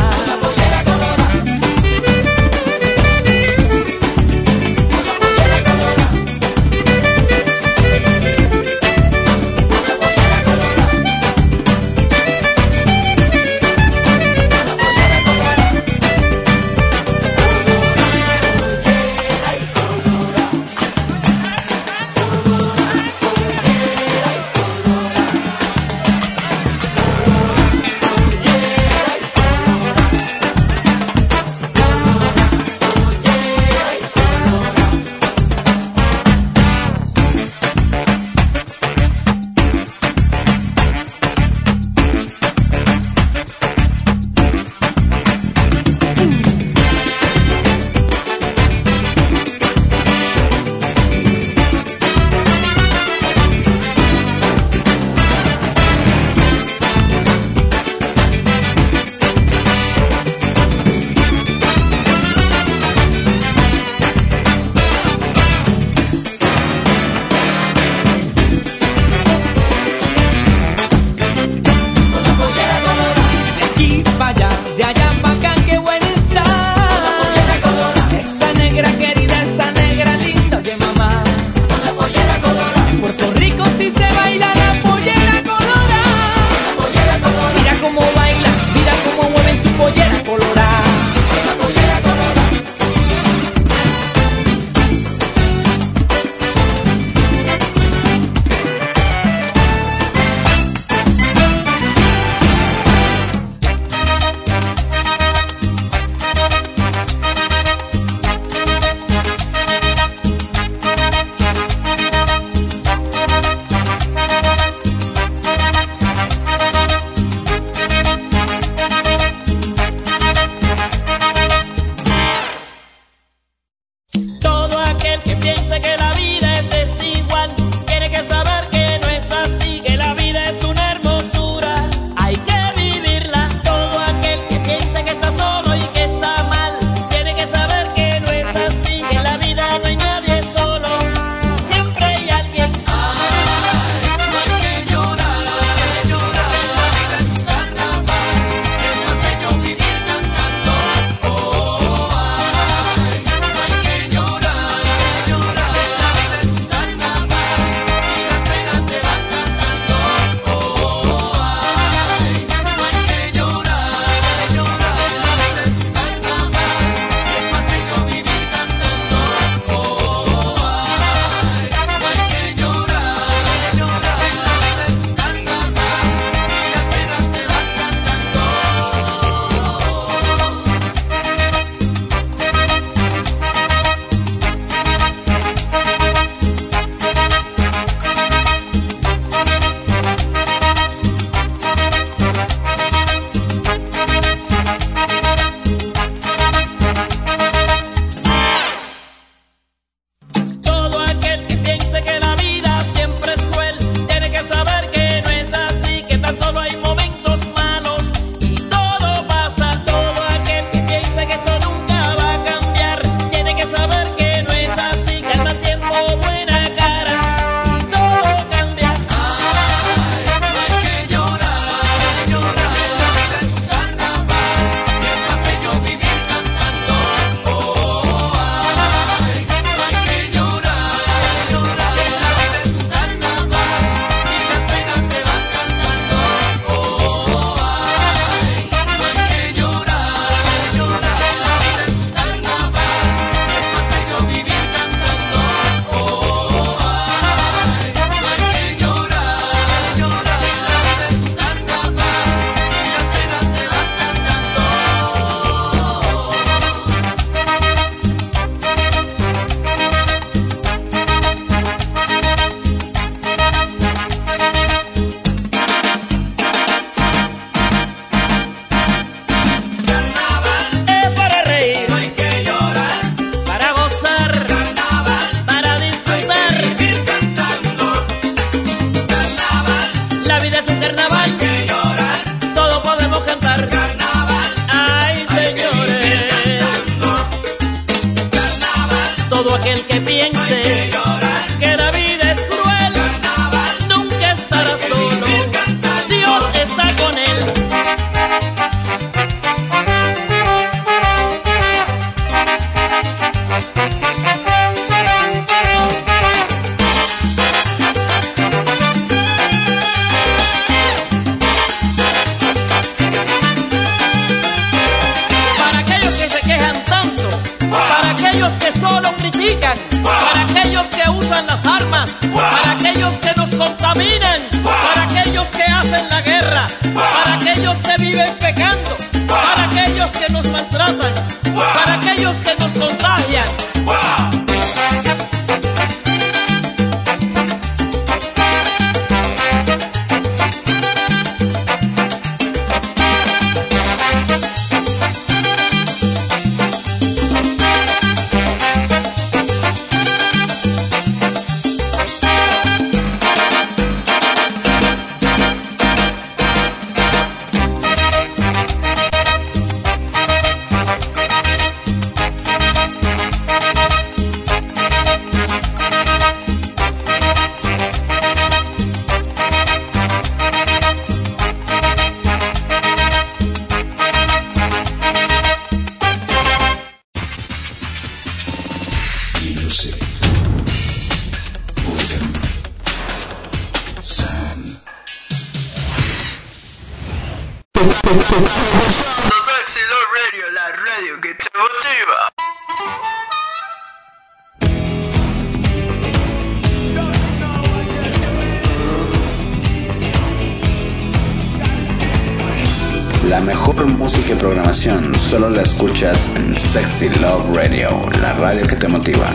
Dios usan las armas, para aquellos que nos contaminan, para aquellos que hacen la guerra, para aquellos que viven pecando, para aquellos que nos maltratan, para aquellos que nos contagian. Sexy Love Radio, la radio que te motiva. La mejor música y programación solo la escuchas en Sexy Love Radio, la radio que te motiva.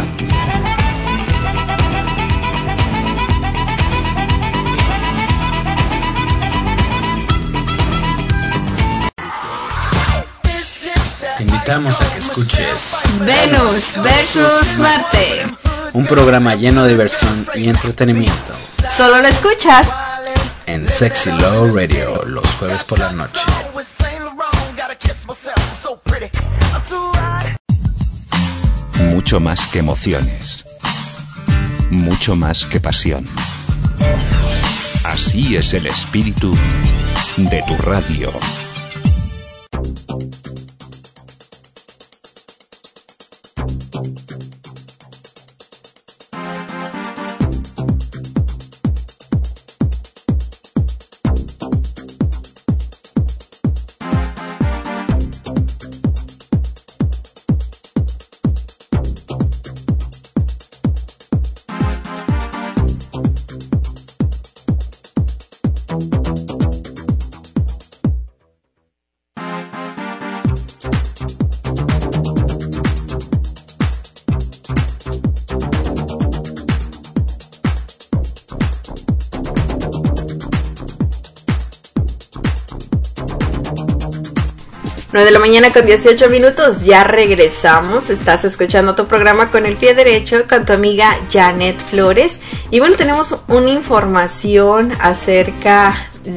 Te invitamos a que escuches Venus versus Marte, un programa lleno de diversión y entretenimiento. Solo lo escuchas en Sexy Love Radio los jueves por la noche. Mucho más que emociones, mucho más que pasión. Así es el espíritu de tu radio. nueve de la mañana con dieciocho minutos, ya regresamos. Estás escuchando tu programa Con el Pie Derecho con tu amiga Janet Flores. Y bueno, tenemos una información acerca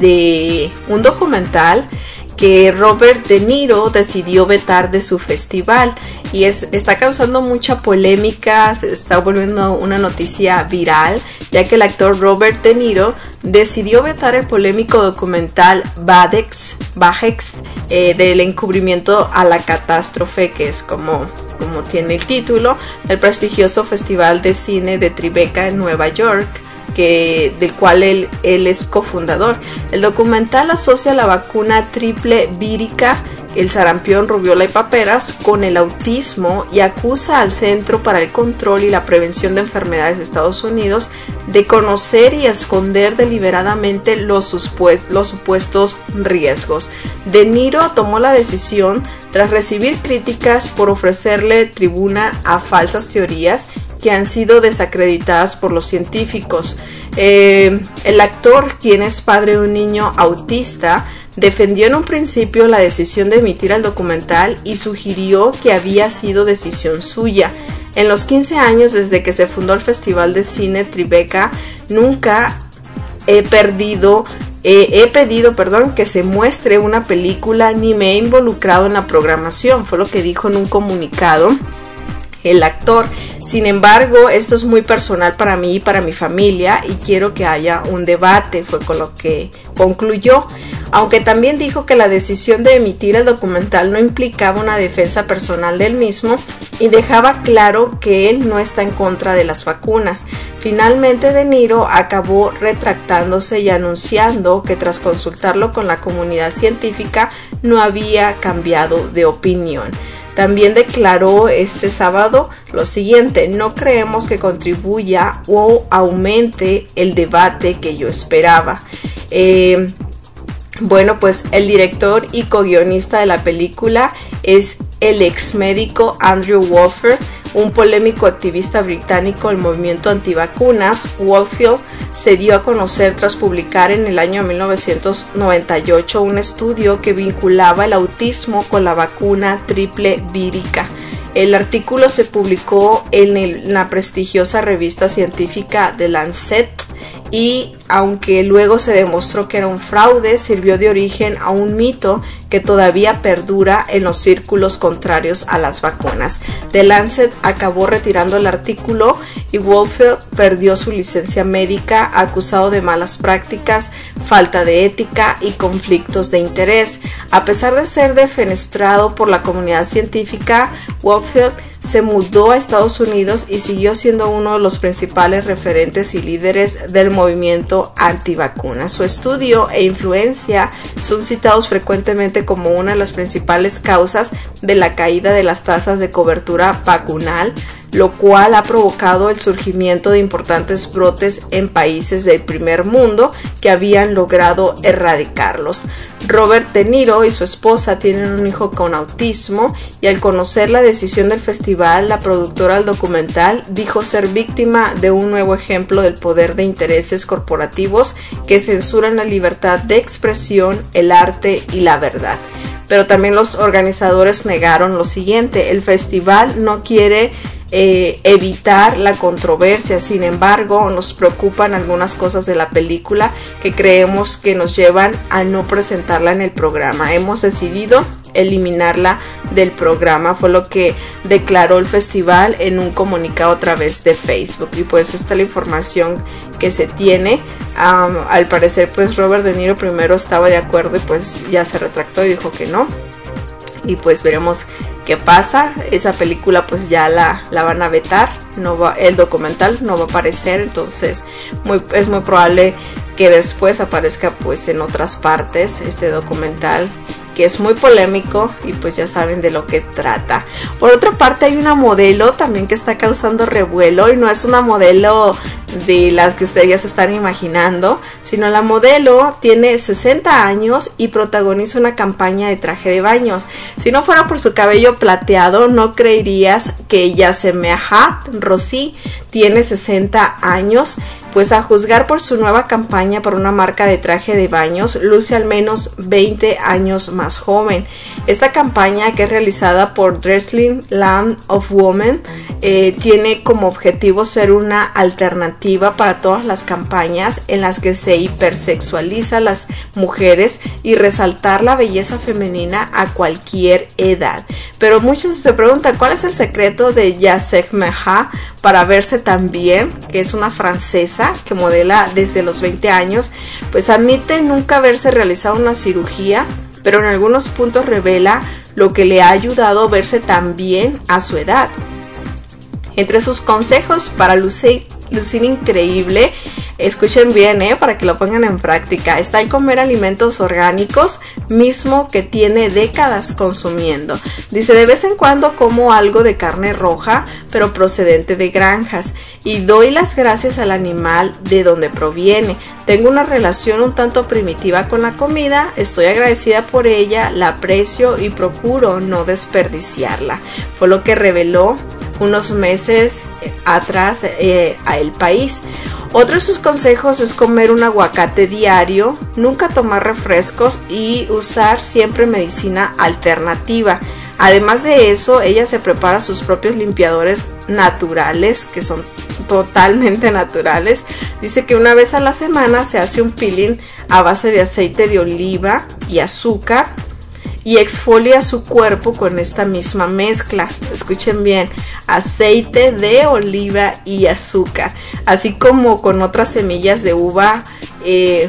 de un documental que Robert De Niro decidió vetar de su festival y es, está causando mucha polémica, se está volviendo una noticia viral, ya que el actor Robert De Niro decidió vetar el polémico documental Badex, Bajex, eh, del encubrimiento a la catástrofe, que es como, como tiene el título, del prestigioso Festival de Cine de Tribeca en Nueva York, que, del cual él, él es cofundador. El documental asocia la vacuna triple vírica, el sarampión, rubiola y paperas con el autismo y acusa al Centro para el Control y la Prevención de Enfermedades de Estados Unidos de conocer y esconder deliberadamente los, suspuest- los supuestos riesgos. De Niro tomó la decisión tras recibir críticas por ofrecerle tribuna a falsas teorías que han sido desacreditadas por los científicos. Eh, el actor, quien es padre de un niño autista, defendió en un principio la decisión de emitir el documental y sugirió que había sido decisión suya. En los quince años desde que se fundó el Festival de Cine Tribeca, nunca he perdido, eh, he pedido, perdón, que se muestre una película ni me he involucrado en la programación, fue lo que dijo en un comunicado el actor. Sin embargo, esto es muy personal para mí y para mi familia y quiero que haya un debate, fue con lo que concluyó. Aunque también dijo que la decisión de emitir el documental no implicaba una defensa personal del mismo y dejaba claro que él no está en contra de las vacunas. Finalmente, De Niro acabó retractándose y anunciando que tras consultarlo con la comunidad científica no había cambiado de opinión. También declaró este sábado lo siguiente: no creemos que contribuya o aumente el debate que yo esperaba. Eh, bueno, pues el director y co-guionista de la película es el ex médico Andrew Woolfer, un polémico activista británico del movimiento antivacunas. Woolfield se dio a conocer tras publicar en el año mil novecientos noventa y ocho un estudio que vinculaba el autismo con la vacuna triple vírica. El artículo se publicó en, el, en la prestigiosa revista científica The Lancet, y aunque luego se demostró que era un fraude, sirvió de origen a un mito que todavía perdura en los círculos contrarios a las vacunas. The Lancet acabó retirando el artículo y Woolfield perdió su licencia médica, acusado de malas prácticas, falta de ética y conflictos de interés. A pesar de ser defenestrado por la comunidad científica, Woolfield se mudó a Estados Unidos y siguió siendo uno de los principales referentes y líderes del movimiento antivacunas. Su estudio e influencia son citados frecuentemente como una de las principales causas de la caída de las tasas de cobertura vacunal, lo cual ha provocado el surgimiento de importantes brotes en países del primer mundo que habían logrado erradicarlos. Robert De Niro y su esposa tienen un hijo con autismo, y al conocer la decisión del festival, la productora del documental dijo ser víctima de un nuevo ejemplo del poder de intereses corporativos que censuran la libertad de expresión, el arte y la verdad. Pero también los organizadores negaron lo siguiente: el festival no quiere Eh, evitar la controversia, sin embargo nos preocupan algunas cosas de la película que creemos que nos llevan a no presentarla en el programa. Hemos decidido eliminarla del programa, fue lo que declaró el festival en un comunicado a través de Facebook. Y pues esta es la información que se tiene. Um, al parecer pues Robert De Niro primero estaba de acuerdo y pues ya se retractó y dijo que no, y pues veremos qué pasa. Esa película pues ya la, la van a vetar, no va, el documental no va a aparecer, entonces muy, es muy probable que después aparezca pues en otras partes este documental, que es muy polémico y pues ya saben de lo que trata. Por otra parte, hay una modelo también que está causando revuelo, y no es una modelo de las que ustedes ya se están imaginando, sino la modelo tiene sesenta años y protagoniza una campaña de traje de baños. Si no fuera por su cabello plateado, no creerías que Yasemehat Rossi tiene sesenta años. Pues a juzgar por su nueva campaña por una marca de traje de baños, luce al menos veinte años más joven. Esta campaña, que es realizada por Dressing Land of Women, eh, tiene como objetivo ser una alternativa para todas las campañas en las que se hipersexualiza a las mujeres y resaltar la belleza femenina a cualquier edad. Pero muchos se preguntan cuál es el secreto de Yasemehat para verse tan bien, que es una francesa que modela desde los veinte años, pues admite nunca haberse realizado una cirugía, pero en algunos puntos revela lo que le ha ayudado a verse tan bien a su edad. Entre sus consejos para lucir, lucir increíble, escuchen bien, eh, para que lo pongan en práctica, está el comer alimentos orgánicos, mismo que tiene décadas consumiendo. Dice: de vez en cuando como algo de carne roja, pero procedente de granjas, y doy las gracias al animal de donde proviene. Tengo una relación un tanto primitiva con la comida, estoy agradecida por ella, la aprecio y procuro no desperdiciarla. Fue lo que reveló unos meses atrás eh, a El País. Otro de sus consejos es comer un aguacate diario, nunca tomar refrescos y usar siempre medicina alternativa. Además de eso, ella se prepara sus propios limpiadores naturales, que son totalmente naturales. Dice que una vez a la semana se hace un peeling a base de aceite de oliva y azúcar, y exfolia su cuerpo con esta misma mezcla. Escuchen bien: aceite de oliva y azúcar, así como con otras semillas de uva eh,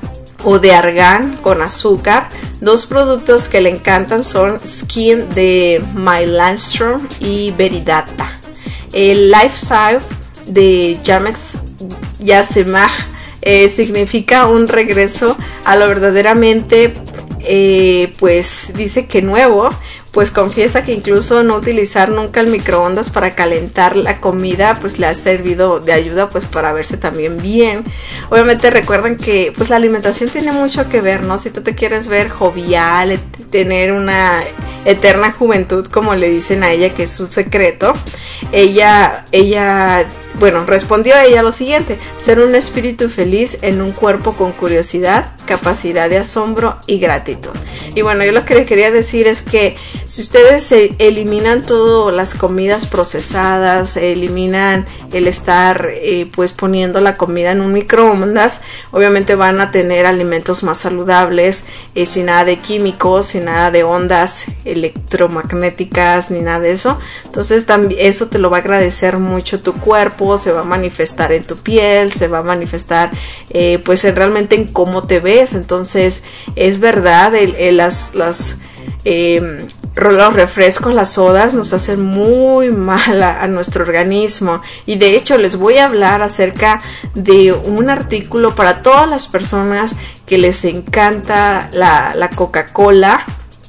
o de argán con azúcar. Dos productos que le encantan son Skin de My Landstrom y Veridata. El Lifestyle de Jamex Yasemehat eh, significa un regreso a lo verdaderamente Eh, pues dice que nuevo, pues confiesa que incluso no utilizar nunca el microondas para calentar la comida pues le ha servido de ayuda pues para verse también bien. Obviamente recuerden que pues la alimentación tiene mucho que ver, ¿no? Si tú te quieres ver jovial, et- tener una eterna juventud como le dicen a ella, que es su secreto, ella ella bueno, respondió a ella lo siguiente: ser un espíritu feliz en un cuerpo con curiosidad, capacidad de asombro y gratitud. Y bueno, yo lo que les quería decir es que si ustedes eliminan todas las comidas procesadas, eliminan el estar eh, pues poniendo la comida en un microondas, obviamente van a tener alimentos más saludables, eh, sin nada de químicos, sin nada de ondas electromagnéticas ni nada de eso. Entonces también eso te lo va a agradecer mucho tu cuerpo, se va a manifestar en tu piel, se va a manifestar eh, pues en realmente en cómo te ves. Entonces es verdad, el, el, las, las eh, los refrescos, las sodas nos hacen muy mal a, a nuestro organismo, y de hecho les voy a hablar acerca de un artículo para todas las personas que les encanta la, la Coca-Cola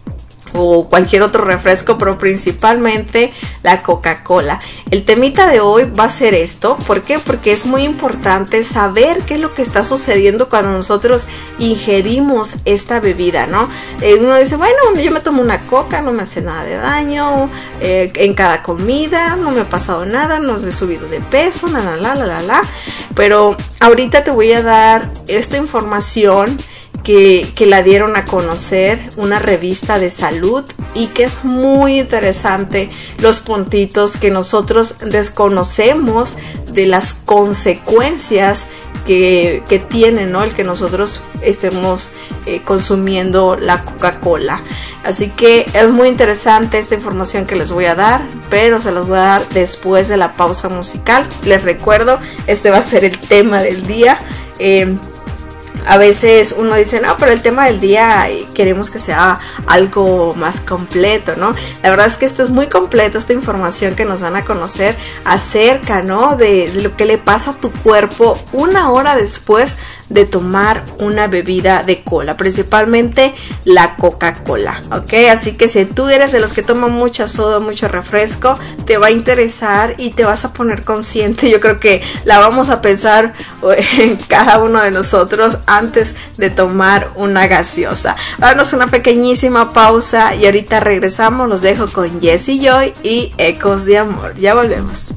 o cualquier otro refresco, pero principalmente la Coca-Cola. El temita de hoy va a ser esto. ¿Por qué? Porque es muy importante saber qué es lo que está sucediendo cuando nosotros ingerimos esta bebida, ¿no? Eh, uno dice, bueno, yo me tomo una coca, no me hace nada de daño, eh, en cada comida, no me ha pasado nada, no he subido de peso, la, la, la, la, la, la. Pero ahorita te voy a dar esta información Que, que la dieron a conocer una revista de salud, y que es muy interesante los puntitos que nosotros desconocemos de las consecuencias que, que tiene, ¿no? El que nosotros estemos eh, consumiendo la Coca-Cola. Así que es muy interesante esta información que les voy a dar, pero se los voy a dar después de la pausa musical. Les recuerdo, este va a ser el tema del día. eh, A veces uno dice, no, pero el tema del día queremos que sea algo más completo, ¿no? La verdad es que esto es muy completo, esta información que nos dan a conocer acerca, ¿no? De, de lo que le pasa a tu cuerpo una hora después de tomar una bebida de cola, principalmente la Coca-Cola, ¿ok? Así que si tú eres de los que toman mucha soda, mucho refresco, te va a interesar y te vas a poner consciente. Yo creo que la vamos a pensar en cada uno de nosotros antes de tomar una gaseosa. Vámonos a una pequeñísima pausa y ahorita regresamos. Los dejo con Jessie Joy y Ecos de Amor. Ya volvemos.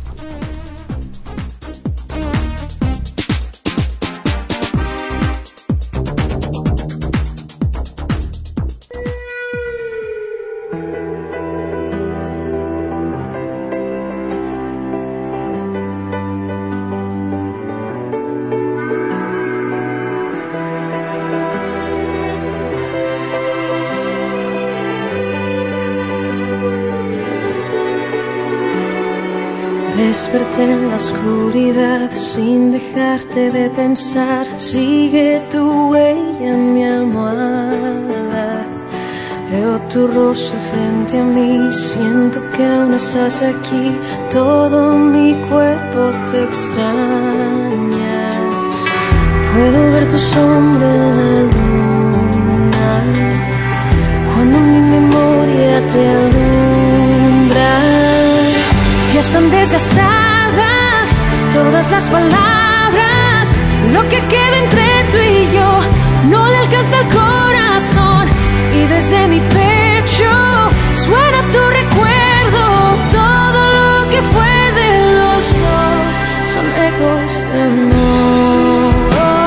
Desperté en la oscuridad sin dejarte de pensar. Sigue tu huella en mi almohada. Veo tu rostro frente a mí. Siento que aún estás aquí. Todo mi cuerpo te extraña. Puedo ver tu sombra en la luna cuando mi memoria te alumbra. Ya están desgastadas todas las palabras. Lo que queda entre tú y yo no le alcanza el corazón. Y desde mi pecho suena tu recuerdo. Todo lo que fue de los dos son ecos de amor.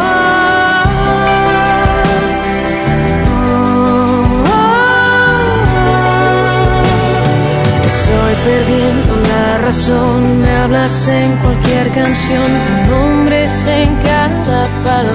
Estoy perdiendo la razón, me hablas en cualquier canción, tu nombre es en cada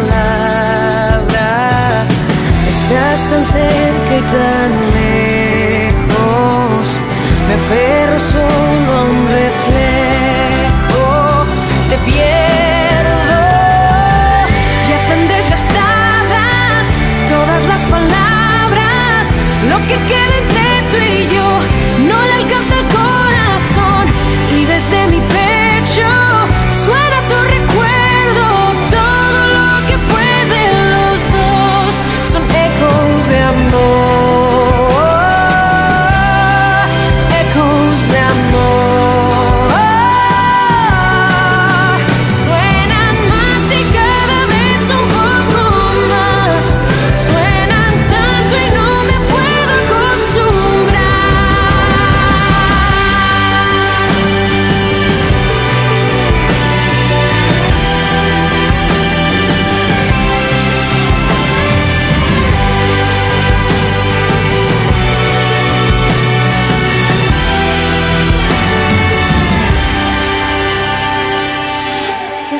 palabra. Estás tan cerca y tan lejos, me aferro solo a un reflejo, te pierdo. Ya están desgastadas todas las palabras, lo que queda entre tú y yo no le alcanza el corazón. Y desde mi pecho suena tu recuerdo. Todo lo que fue de los dos son ecos de amor.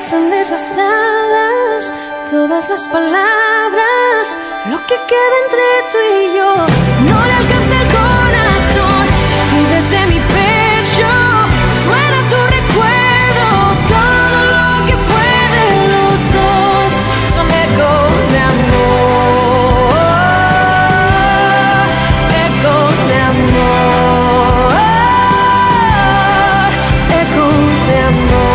están desgastadas todas las palabras, lo que queda entre tú y yo. No le alcanza el corazón y desde mi pecho suena tu recuerdo. Todo lo que fue de los dos son ecos de amor, ecos de amor, ecos de amor.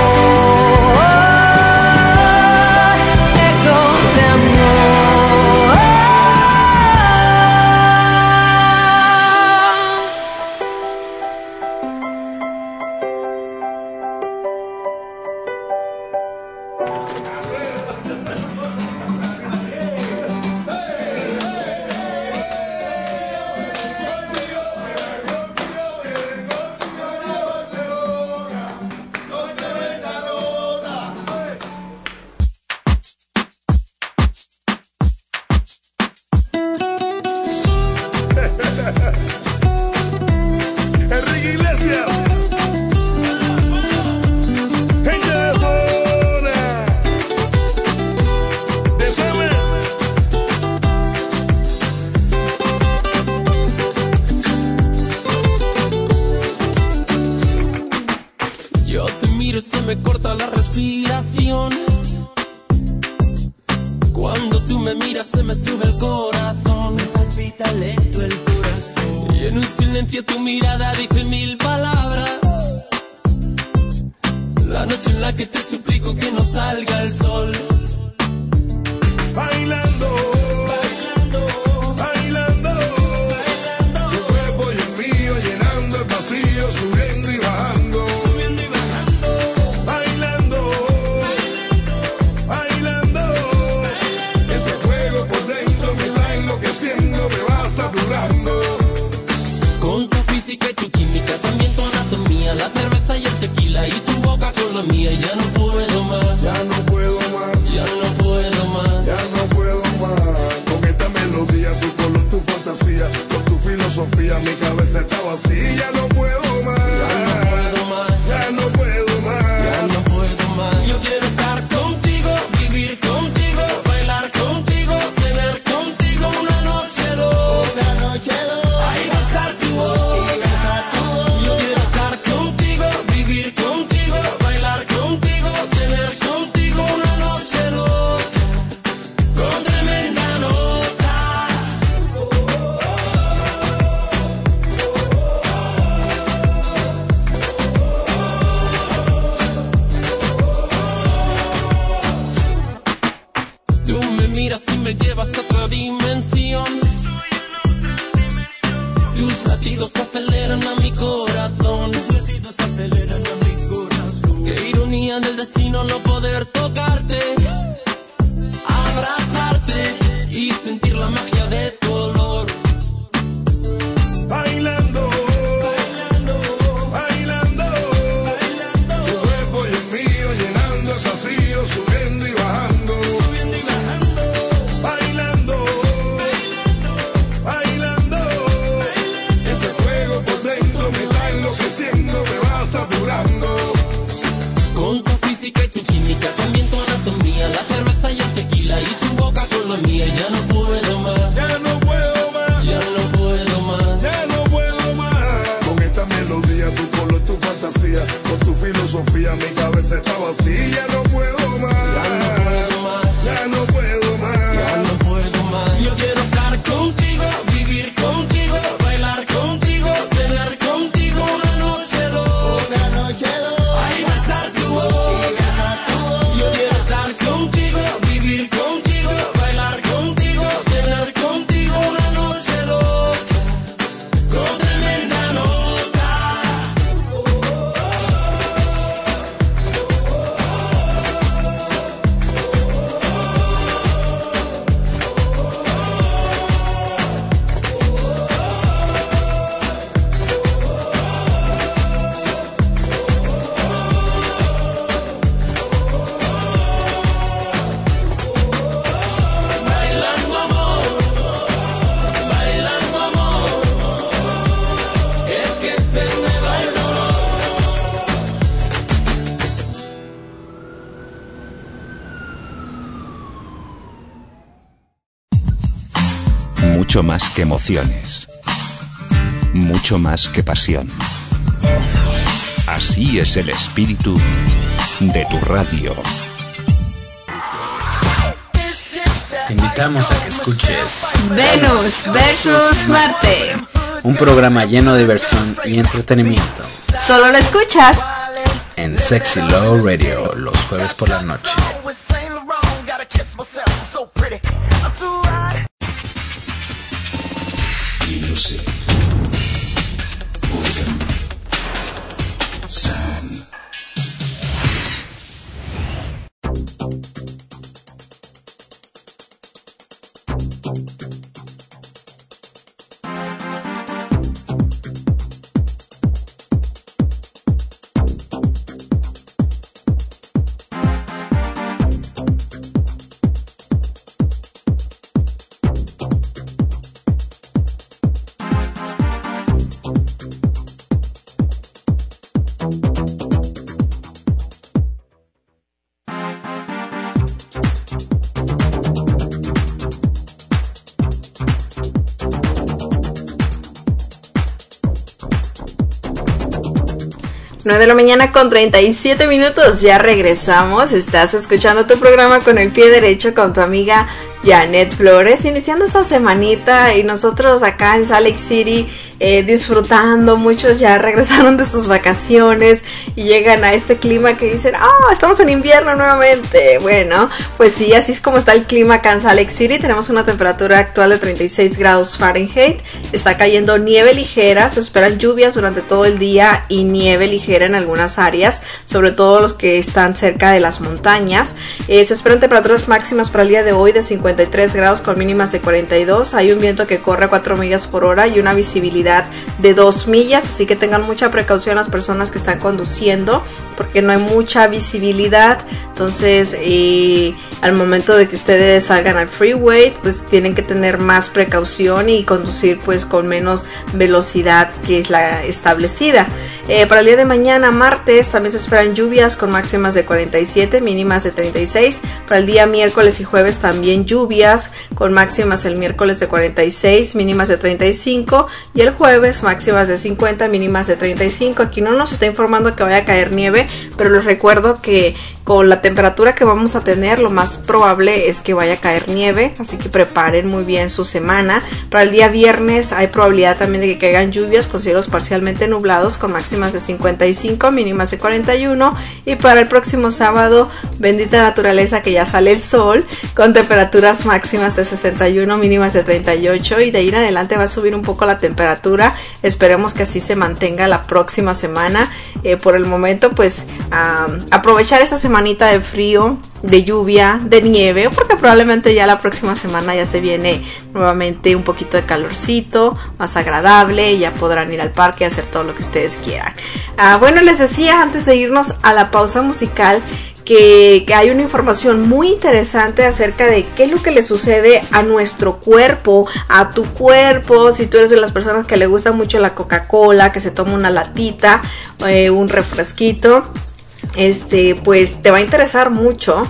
Yo quiero mucho más que emociones, mucho más que pasión. Así es el espíritu de tu radio. Te invitamos a que escuches Venus versus Marte, un programa lleno de diversión y entretenimiento. Solo lo escuchas en Sexy Love Radio los jueves por la noche. Music. Organ. Sound. nueve de la mañana con treinta y siete minutos, ya regresamos. Estás escuchando tu programa Con el Pie Derecho con tu amiga Janet Flores, iniciando esta semanita y nosotros acá en Salt Lake City eh, disfrutando. Muchos ya regresaron de sus vacaciones y llegan a este clima que dicen, oh, estamos en invierno nuevamente. Bueno, pues sí, así es como está el clima acá en Salt Lake City. Tenemos una temperatura actual de treinta y seis grados Fahrenheit, está cayendo nieve ligera, se esperan lluvias durante todo el día y nieve ligera en algunas áreas, sobre todo los que están cerca de las montañas. Eh, se esperan temperaturas máximas para el día de hoy de cincuenta y tres grados con mínimas de cuarenta y dos. Hay un viento que corre a cuatro millas por hora y una visibilidad de dos millas, así que tengan mucha precaución las personas que están conduciendo porque no hay mucha visibilidad. Entonces eh, al momento de que ustedes salgan al freeway, pues tienen que tener más precaución y conducir pues con menos velocidad que es la establecida. Eh, para el día de mañana, martes, también se esperan lluvias con máximas de cuarenta y siete, mínimas de treinta y seis. Para el día miércoles y jueves también lluvias con máximas el miércoles de cuarenta y seis, mínimas de treinta y cinco, y el jueves máximas de cincuenta, mínimas de treinta y cinco. Aquí no nos está informando que vaya a caer nieve, pero les recuerdo que con la temperatura que vamos a tener, lo más probable es que vaya a caer nieve, así que preparen muy bien su semana. Para el día viernes hay probabilidad también de que caigan lluvias con cielos parcialmente nublados con máximas de cincuenta y cinco, mínimas de cuarenta y uno. Y para el próximo sábado, bendita naturaleza que ya sale el sol, con temperaturas máximas de sesenta y uno, mínimas de treinta y ocho, y de ahí en adelante va a subir un poco la temperatura. Esperemos que así se mantenga la próxima semana. Eh, por el momento, pues um, aprovechar esta semana de frío, de lluvia, de nieve, porque probablemente ya la próxima semana ya se viene nuevamente un poquito de calorcito, más agradable, y ya podrán ir al parque y hacer todo lo que ustedes quieran. Ah, bueno, les decía antes de irnos a la pausa musical que, que hay una información muy interesante acerca de qué es lo que le sucede a nuestro cuerpo, a tu cuerpo. Si tú eres de las personas que le gusta mucho la Coca-Cola, que se toma una latita, eh, un refresquito, este, pues te va a interesar mucho,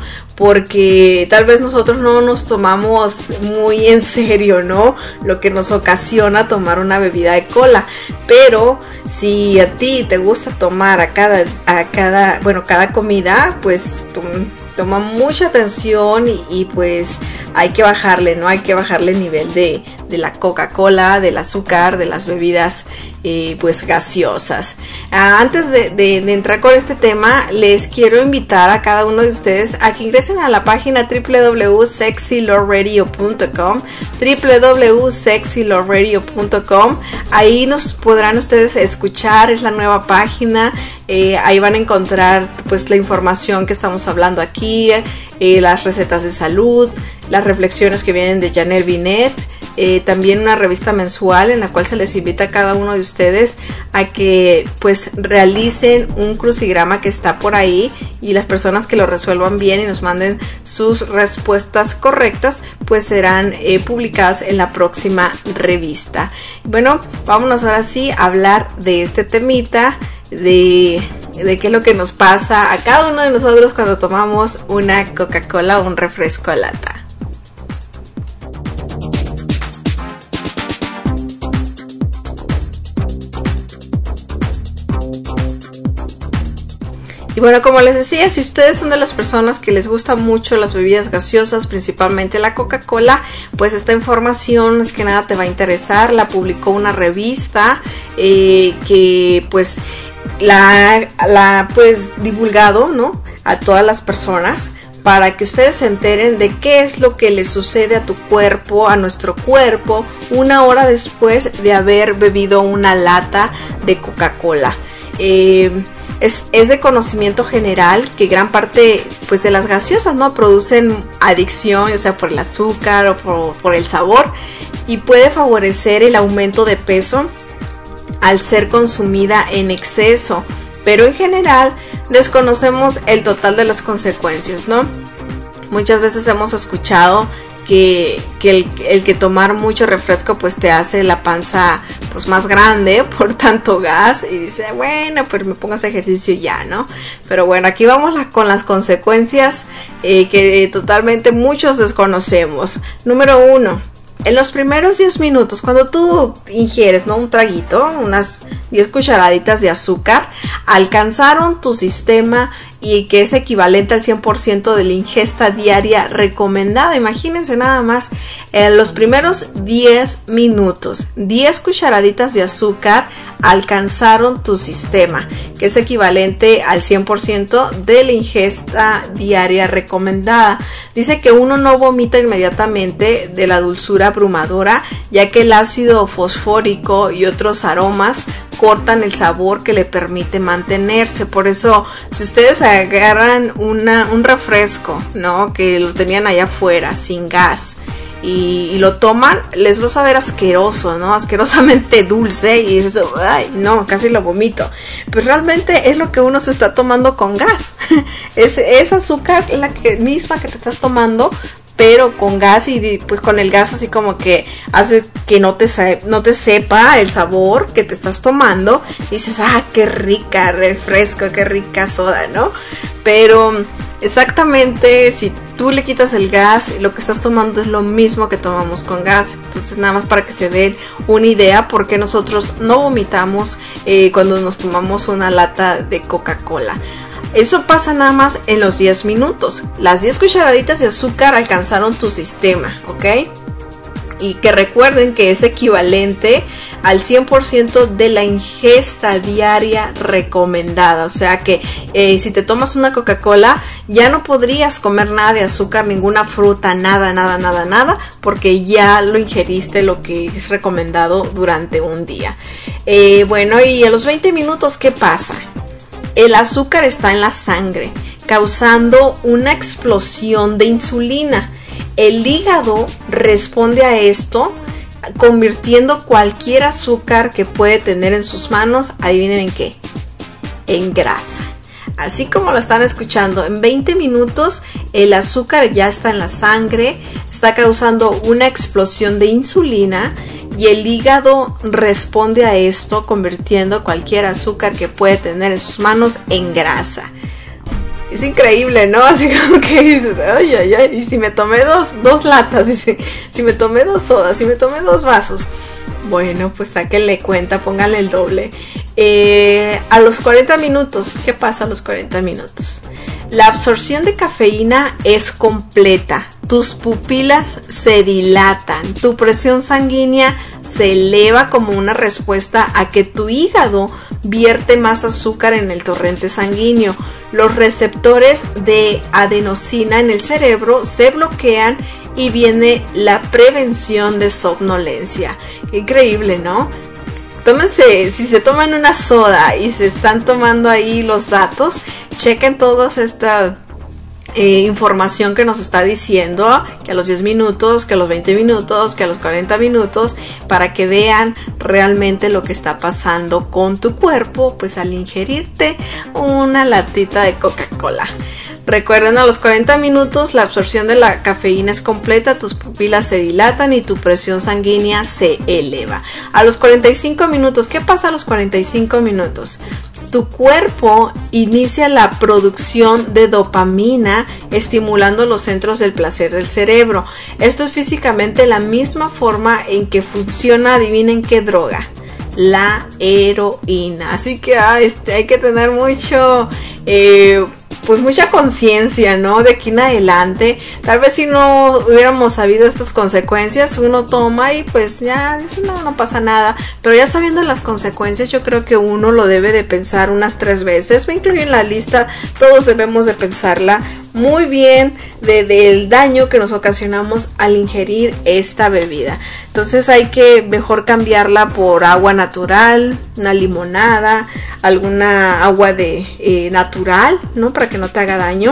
porque tal vez nosotros no nos tomamos muy en serio, ¿no?, lo que nos ocasiona tomar una bebida de cola. Pero si a ti te gusta tomar a cada, a cada, bueno, cada comida, pues tú, toma mucha atención y, y pues hay que bajarle, ¿no? Hay que bajarle el nivel de, de la Coca-Cola, del azúcar, de las bebidas eh, pues gaseosas. Ah, antes de, de, de entrar con este tema, les quiero invitar a cada uno de ustedes a que ingresen a la página doble u doble u doble u punto sexy love radio punto com, doble u doble u doble u punto sexy love radio punto com. Ahí nos podrán ustedes escuchar, es la nueva página. Eh, ahí van a encontrar pues la información que estamos hablando aquí, eh, las recetas de salud, las reflexiones que vienen de Janelle Binet, eh, también una revista mensual en la cual se les invita a cada uno de ustedes a que pues realicen un crucigrama que está por ahí, y las personas que lo resuelvan bien y nos manden sus respuestas correctas pues serán eh, publicadas en la próxima revista. Bueno, vámonos ahora sí a hablar de este temita, de, de qué es lo que nos pasa a cada uno de nosotros cuando tomamos una Coca-Cola o un refresco de lata. Y bueno, como les decía, si ustedes son de las personas que les gustan mucho las bebidas gaseosas, principalmente la Coca-Cola, pues esta información es que nada te va a interesar. La publicó una revista eh, que pues la, la pues divulgado, ¿no?, a todas las personas, para que ustedes se enteren de qué es lo que le sucede a tu cuerpo, a nuestro cuerpo, una hora después de haber bebido una lata de Coca-Cola. Eh, es, es de conocimiento general que gran parte pues, de las gaseosas, ¿no?, producen adicción, ya sea por el azúcar o por, por el sabor, y puede favorecer el aumento de peso al ser consumida en exceso. Pero en general desconocemos el total de las consecuencias, ¿no? Muchas veces hemos escuchado que, que el, el que tomar mucho refresco pues te hace la panza pues más grande por tanto gas, y dice, bueno, pues me pongo a hacer ejercicio ya, ¿no? Pero bueno, aquí vamos la, con las consecuencias eh, que totalmente muchos desconocemos. Número uno. En los primeros diez minutos, cuando tú ingieres, ¿no?, un traguito, unas diez cucharaditas de azúcar, alcanzaron tu sistema, y que es equivalente al cien por ciento de la ingesta diaria recomendada. Imagínense nada más, en los primeros diez minutos, diez cucharaditas de azúcar alcanzaron tu sistema, que es equivalente al cien por ciento de la ingesta diaria recomendada. Dice que uno no vomita inmediatamente de la dulzura abrumadora, ya que el ácido fosfórico y otros aromas cortan el sabor que le permite mantenerse. Por eso, si ustedes agarran una, un refresco, ¿no?, que lo tenían allá afuera sin gas, y, y lo toman, les va a saber asqueroso, ¿no?, asquerosamente dulce, y eso, ay, no, casi lo vomito. Pero realmente es lo que uno se está tomando con gas. es, es azúcar la que, misma que te estás tomando, pero con gas, y pues con el gas así como que hace que no te, no te sepa el sabor que te estás tomando, y dices, ah, qué rica refresco, qué rica soda, ¿no? Pero exactamente, si tú le quitas el gas, lo que estás tomando es lo mismo que tomamos con gas. Entonces, nada más para que se den una idea por qué nosotros no vomitamos eh, cuando nos tomamos una lata de Coca-Cola. Eso pasa nada más en los diez minutos. Las diez cucharaditas de azúcar alcanzaron tu sistema, ¿ok? Y que recuerden que es equivalente al cien por ciento de la ingesta diaria recomendada. O sea que eh, si te tomas una Coca-Cola, ya no podrías comer nada de azúcar, ninguna fruta, nada, nada, nada, nada, porque ya lo ingeriste lo que es recomendado durante un día. Eh, bueno, y a los veinte minutos, ¿qué pasa? El azúcar está en la sangre, causando una explosión de insulina. El hígado responde a esto, convirtiendo cualquier azúcar que puede tener en sus manos, adivinen en qué, en grasa. Así como lo están escuchando, en veinte minutos el azúcar ya está en la sangre, está causando una explosión de insulina, y el hígado responde a esto, convirtiendo cualquier azúcar que puede tener en sus manos en grasa. Es increíble, ¿no? Así como que dices, ay, ay, ay, y si me tomé dos, dos latas, dice, si me tomé dos sodas, si me tomé dos vasos. Bueno, pues sáquenle cuenta, pónganle el doble. Eh, a los cuarenta minutos, ¿qué pasa a los cuarenta minutos? La absorción de cafeína es completa. Tus pupilas se dilatan, tu presión sanguínea se eleva como una respuesta a que tu hígado vierte más azúcar en el torrente sanguíneo. Los receptores de adenosina en el cerebro se bloquean y viene la prevención de somnolencia. Qué increíble, ¿no? Tómense, si se toman una soda y se están tomando ahí los datos, chequen todos esta eh, información que nos está diciendo, que a los diez minutos, que a los veinte minutos, que a los cuarenta minutos, para que vean realmente lo que está pasando con tu cuerpo, pues al ingerirte una latita de Coca-Cola. Recuerden, a los cuarenta minutos la absorción de la cafeína es completa, tus pupilas se dilatan y tu presión sanguínea se eleva. A los cuarenta y cinco minutos, ¿qué pasa a los cuarenta y cinco minutos? Tu cuerpo inicia la producción de dopamina, estimulando los centros del placer del cerebro. Esto es físicamente la misma forma en que funciona, adivinen qué droga, la heroína. Así que ah, este, hay que tener mucho eh, pues mucha conciencia, ¿no? De aquí en adelante, tal vez si no hubiéramos sabido estas consecuencias, uno toma y pues ya dice, no, no pasa nada, pero ya sabiendo las consecuencias, yo creo que uno lo debe de pensar unas tres veces, me incluyo en la lista, todos debemos de pensarla muy bien de, del daño que nos ocasionamos al ingerir esta bebida. Entonces hay que mejor cambiarla por agua natural, una limonada, alguna agua de eh, natural, ¿no? Para que no te haga daño.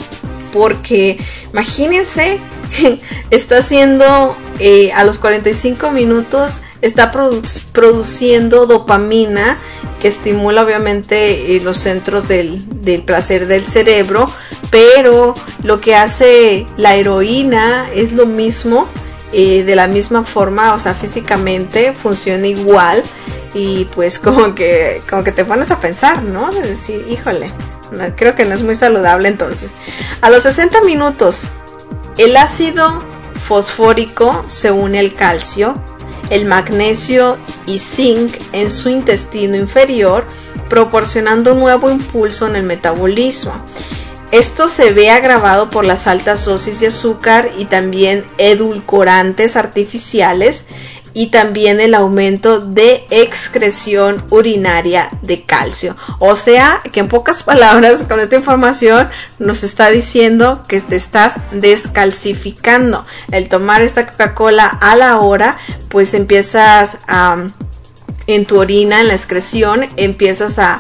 Porque imagínense, está haciendo eh, a los cuarenta y cinco minutos, está produ- produciendo dopamina que estimula obviamente eh, los centros del, del placer del cerebro, pero lo que hace la heroína es lo mismo, eh, de la misma forma, o sea, físicamente funciona igual y pues como que, como que te pones a pensar, ¿no? De decir, híjole, no, creo que no es muy saludable entonces. A los sesenta minutos, el ácido fosfórico se une al calcio, el magnesio y zinc en su intestino inferior, proporcionando un nuevo impulso en el metabolismo. Esto se ve agravado por las altas dosis de azúcar y también edulcorantes artificiales y también el aumento de excreción urinaria de calcio. O sea, que en pocas palabras con esta información nos está diciendo que te estás descalcificando. El tomar esta Coca-Cola a la hora, pues empiezas a... Um, en tu orina, en la excreción, empiezas a,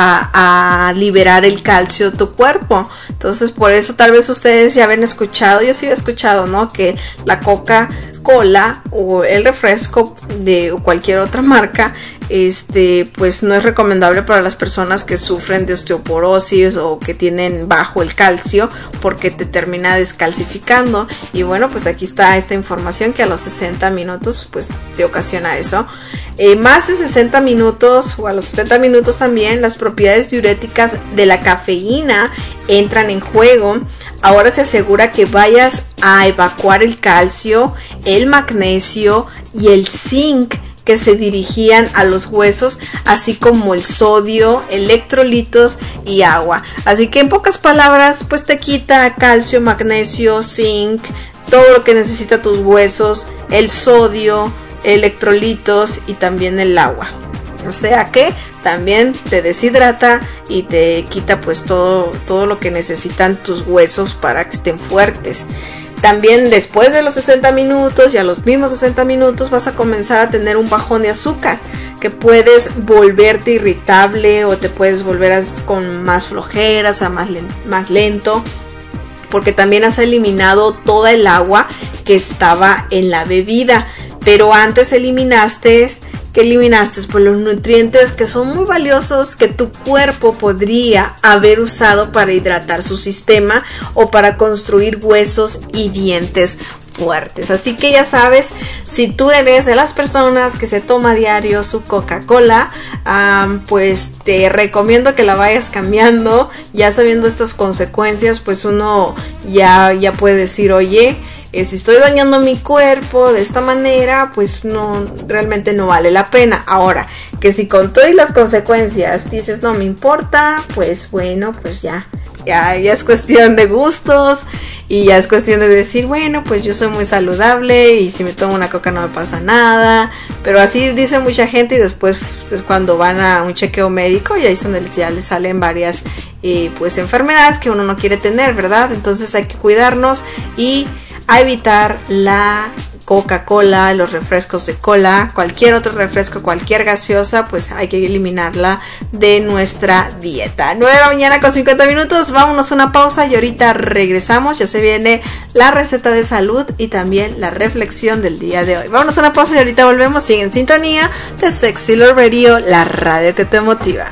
a, a liberar el calcio de tu cuerpo. Entonces, por eso tal vez ustedes ya habían escuchado, yo sí había escuchado, ¿no? Que la Coca-Cola o el refresco de cualquier otra marca, este, pues no es recomendable para las personas que sufren de osteoporosis o que tienen bajo el calcio, porque te termina descalcificando. Y bueno, pues aquí está esta información que a los sesenta minutos, pues te ocasiona eso. Eh, más de sesenta minutos o a los sesenta minutos también las propiedades diuréticas de la cafeína entran en juego. Ahora se asegura que vayas a evacuar el calcio, el magnesio y el zinc que se dirigían a los huesos, así como el sodio, electrolitos y agua. Así que en pocas palabras, pues te quita calcio, magnesio, zinc, todo lo que necesita tus huesos, el sodio, electrolitos y también el agua. O sea que también te deshidrata y te quita pues todo, todo lo que necesitan tus huesos para que estén fuertes. También después de los sesenta minutos y a los mismos sesenta minutos vas a comenzar a tener un bajón de azúcar, que puedes volverte irritable o te puedes volver a, con más flojera, o sea, más, más lento, porque también has eliminado toda el agua que estaba en la bebida. Pero antes eliminaste, que eliminaste pues los nutrientes que son muy valiosos que tu cuerpo podría haber usado para hidratar su sistema o para construir huesos y dientes fuertes. Así que ya sabes, si tú eres de las personas que se toma diario su Coca-Cola, um, pues te recomiendo que la vayas cambiando. Ya sabiendo estas consecuencias, pues uno ya, ya puede decir, oye, Eh, si estoy dañando mi cuerpo de esta manera, pues no, realmente no vale la pena. Ahora, que si con todas las consecuencias dices no me importa, pues bueno, pues ya, ya, ya es cuestión de gustos y ya es cuestión de decir, bueno, pues yo soy muy saludable y si me tomo una coca no me pasa nada. Pero así dice mucha gente y después es cuando van a un chequeo médico y ahí es donde ya les salen varias eh, pues enfermedades que uno no quiere tener, ¿verdad? Entonces hay que cuidarnos y a evitar la Coca-Cola, los refrescos de cola, cualquier otro refresco, cualquier gaseosa, pues hay que eliminarla de nuestra dieta. nueve de la mañana con cincuenta minutos, vámonos a una pausa y ahorita regresamos. Ya se viene la receta de salud y también la reflexión del día de hoy. Vámonos a una pausa y ahorita volvemos. Sigue en sintonía de Sexy Love Radio, la radio que te motiva.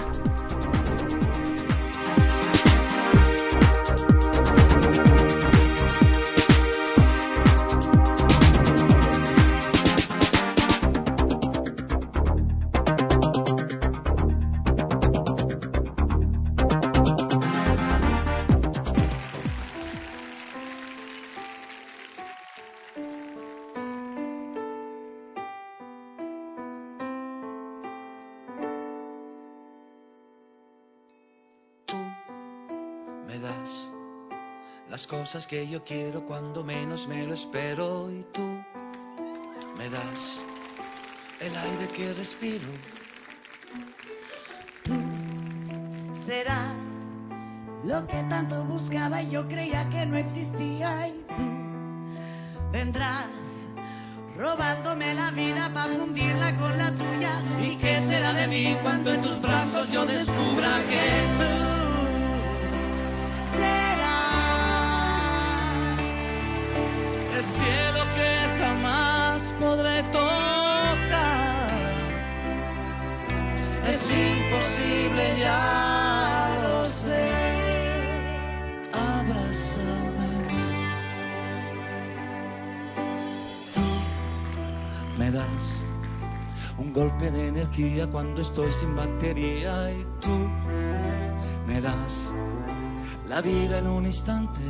las cosas que yo quiero cuando menos me lo espero. Y tú me das el aire que respiro. Tú serás lo que tanto buscaba y yo creía que no existía. Y tú vendrás robándome la vida para fundirla con la tuya. ¿Y qué será de mí cuando en tus brazos yo descubra que tú serás el cielo que jamás podré tocar? Es imposible, ya lo sé. Abrázame. Tú me das un golpe de energía cuando estoy sin batería. Y tú me das la vida en un instante.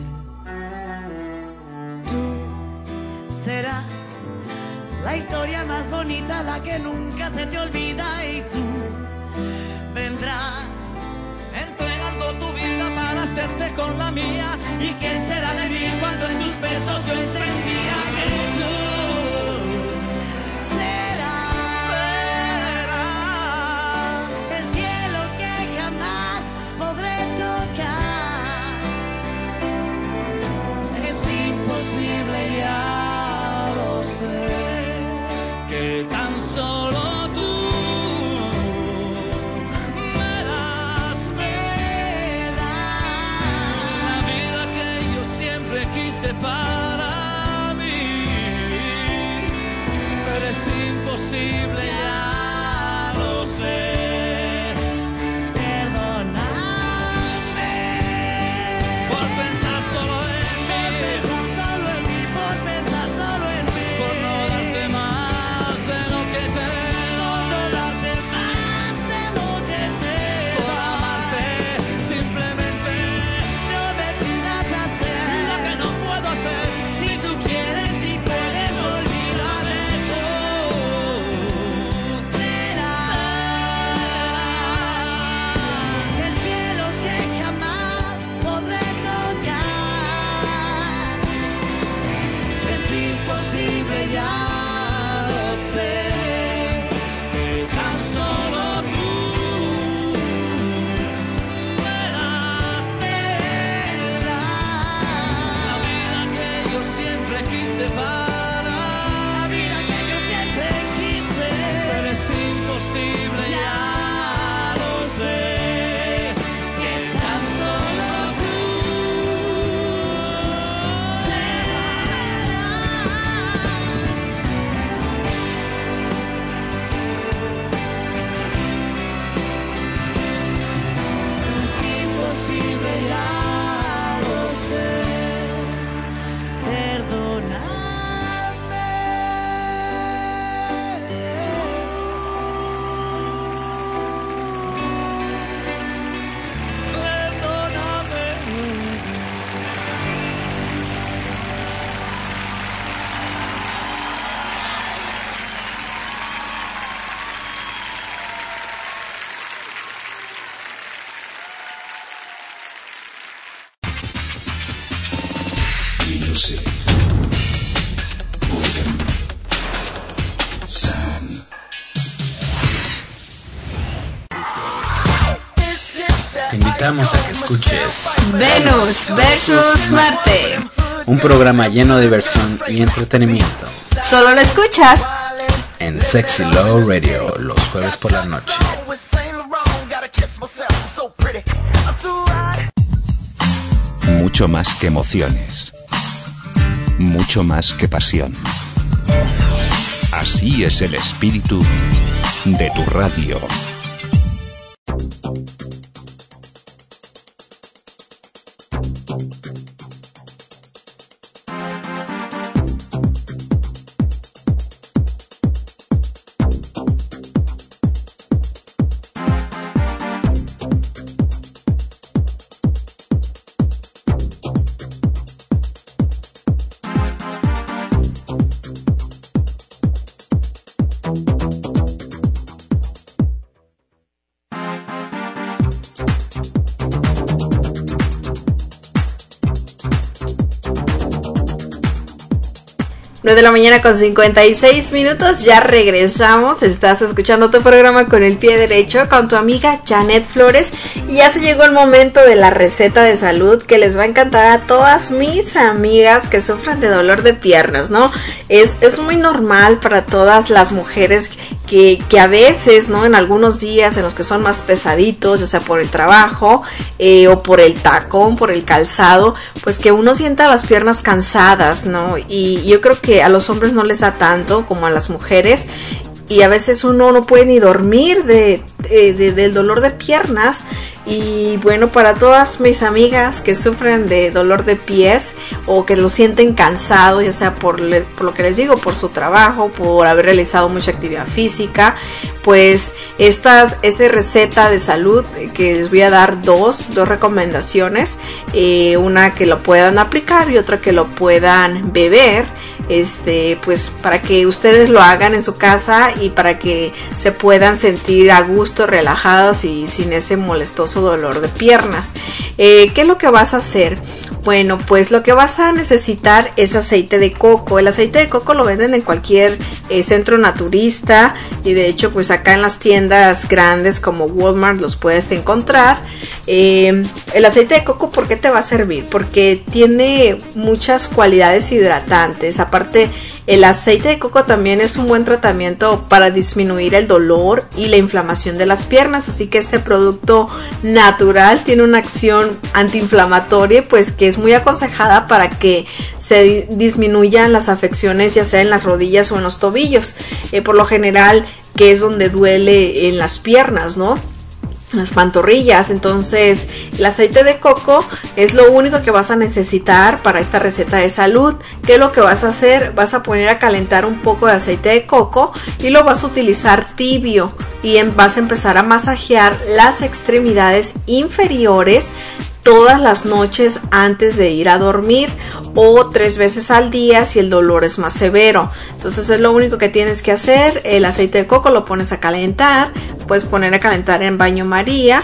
Tú serás la historia más bonita, la que nunca se te olvida. Y tú vendrás entregando tu vida para hacerte con la mía. ¿Y qué será de mí cuando en tus besos yo entendía que tú serás, serás el cielo que jamás podré tocar? Es imposible, ya lo sé, que tan solo tú me das, me das la vida que yo siempre quise para mí. Pero es imposible, ya lo sé. Perdóname Por pensar solo en mí, por pensar solo en mí, por pensar solo en mí, por no darte más de lo que te por no darte más de lo que te por amarte. Simplemente no me pidas hacer lo que no puedo hacer. si tú quieres y puedes olvidar eso. Serás el cielo que jamás podré tocar. Es imposible, ya lo sé, que tan solo tú me das, me das la vida que yo siempre quise para La vida que yo siempre quise. pero es imposible, ya lo sé, que tan solo tú es imposible, ya lo sé. Music. Organ. Sound. Te invitamos a que escuches Venus versus Marte. un programa lleno de diversión y entretenimiento Solo lo escuchas en Sexy Love Radio los jueves por la noche. Mucho más que emociones. Mucho más que pasión. Así es el espíritu de tu radio. nueve de la mañana con cincuenta y seis minutos, ya regresamos. Estás escuchando tu programa Con el Pie Derecho con tu amiga Janet Flores. Y ya se llegó el momento de la receta de salud que les va a encantar a todas mis amigas que sufren de dolor de piernas, ¿no? Es, es muy normal para todas las mujeres que, que a veces, ¿no? En algunos días en los que son más pesaditos, ya sea por el trabajo eh, o por el tacón, por el calzado, pues que uno sienta las piernas cansadas, ¿no? Y yo creo que a los hombres no les da tanto como a las mujeres, y a veces uno no puede ni dormir de, de, de, del dolor de piernas. Y bueno, para todas mis amigas que sufren de dolor de pies o que lo sienten cansado, ya sea por, le, por lo que les digo, por su trabajo, por haber realizado mucha actividad física, pues estas, esta receta de salud que les voy a dar dos, dos recomendaciones, eh, una que lo puedan aplicar y otra que lo puedan beber, este, pues para que ustedes lo hagan en su casa y para que se puedan sentir a gusto, relajados y sin ese molestoso dolor de piernas. Eh, ¿Qué es lo que vas a hacer? Bueno, pues lo que vas a necesitar es aceite de coco. El aceite de coco lo venden en cualquier eh, centro naturista, y de hecho pues acá en las tiendas grandes como Walmart los puedes encontrar. Eh, el aceite de coco, ¿por qué te va a servir? Porque tiene muchas cualidades hidratantes. Aparte, el aceite de coco también es un buen tratamiento para disminuir el dolor y la inflamación de las piernas, así que este producto natural tiene una acción antiinflamatoria, pues que es muy aconsejada para que se disminuyan las afecciones, ya sea en las rodillas o en los tobillos, eh, por lo general, que es donde duele en las piernas, ¿no? Las pantorrillas. Entonces el aceite de coco es lo único que vas a necesitar para esta receta de salud. ¿Qué es lo que vas a hacer? Vas a poner a calentar un poco de aceite de coco y lo vas a utilizar tibio, y en, vas a empezar a masajear las extremidades inferiores todas las noches antes de ir a dormir, o tres veces al día si el dolor es más severo. Entonces es lo único que tienes que hacer. El aceite de coco lo pones a calentar, puedes poner a calentar en baño María,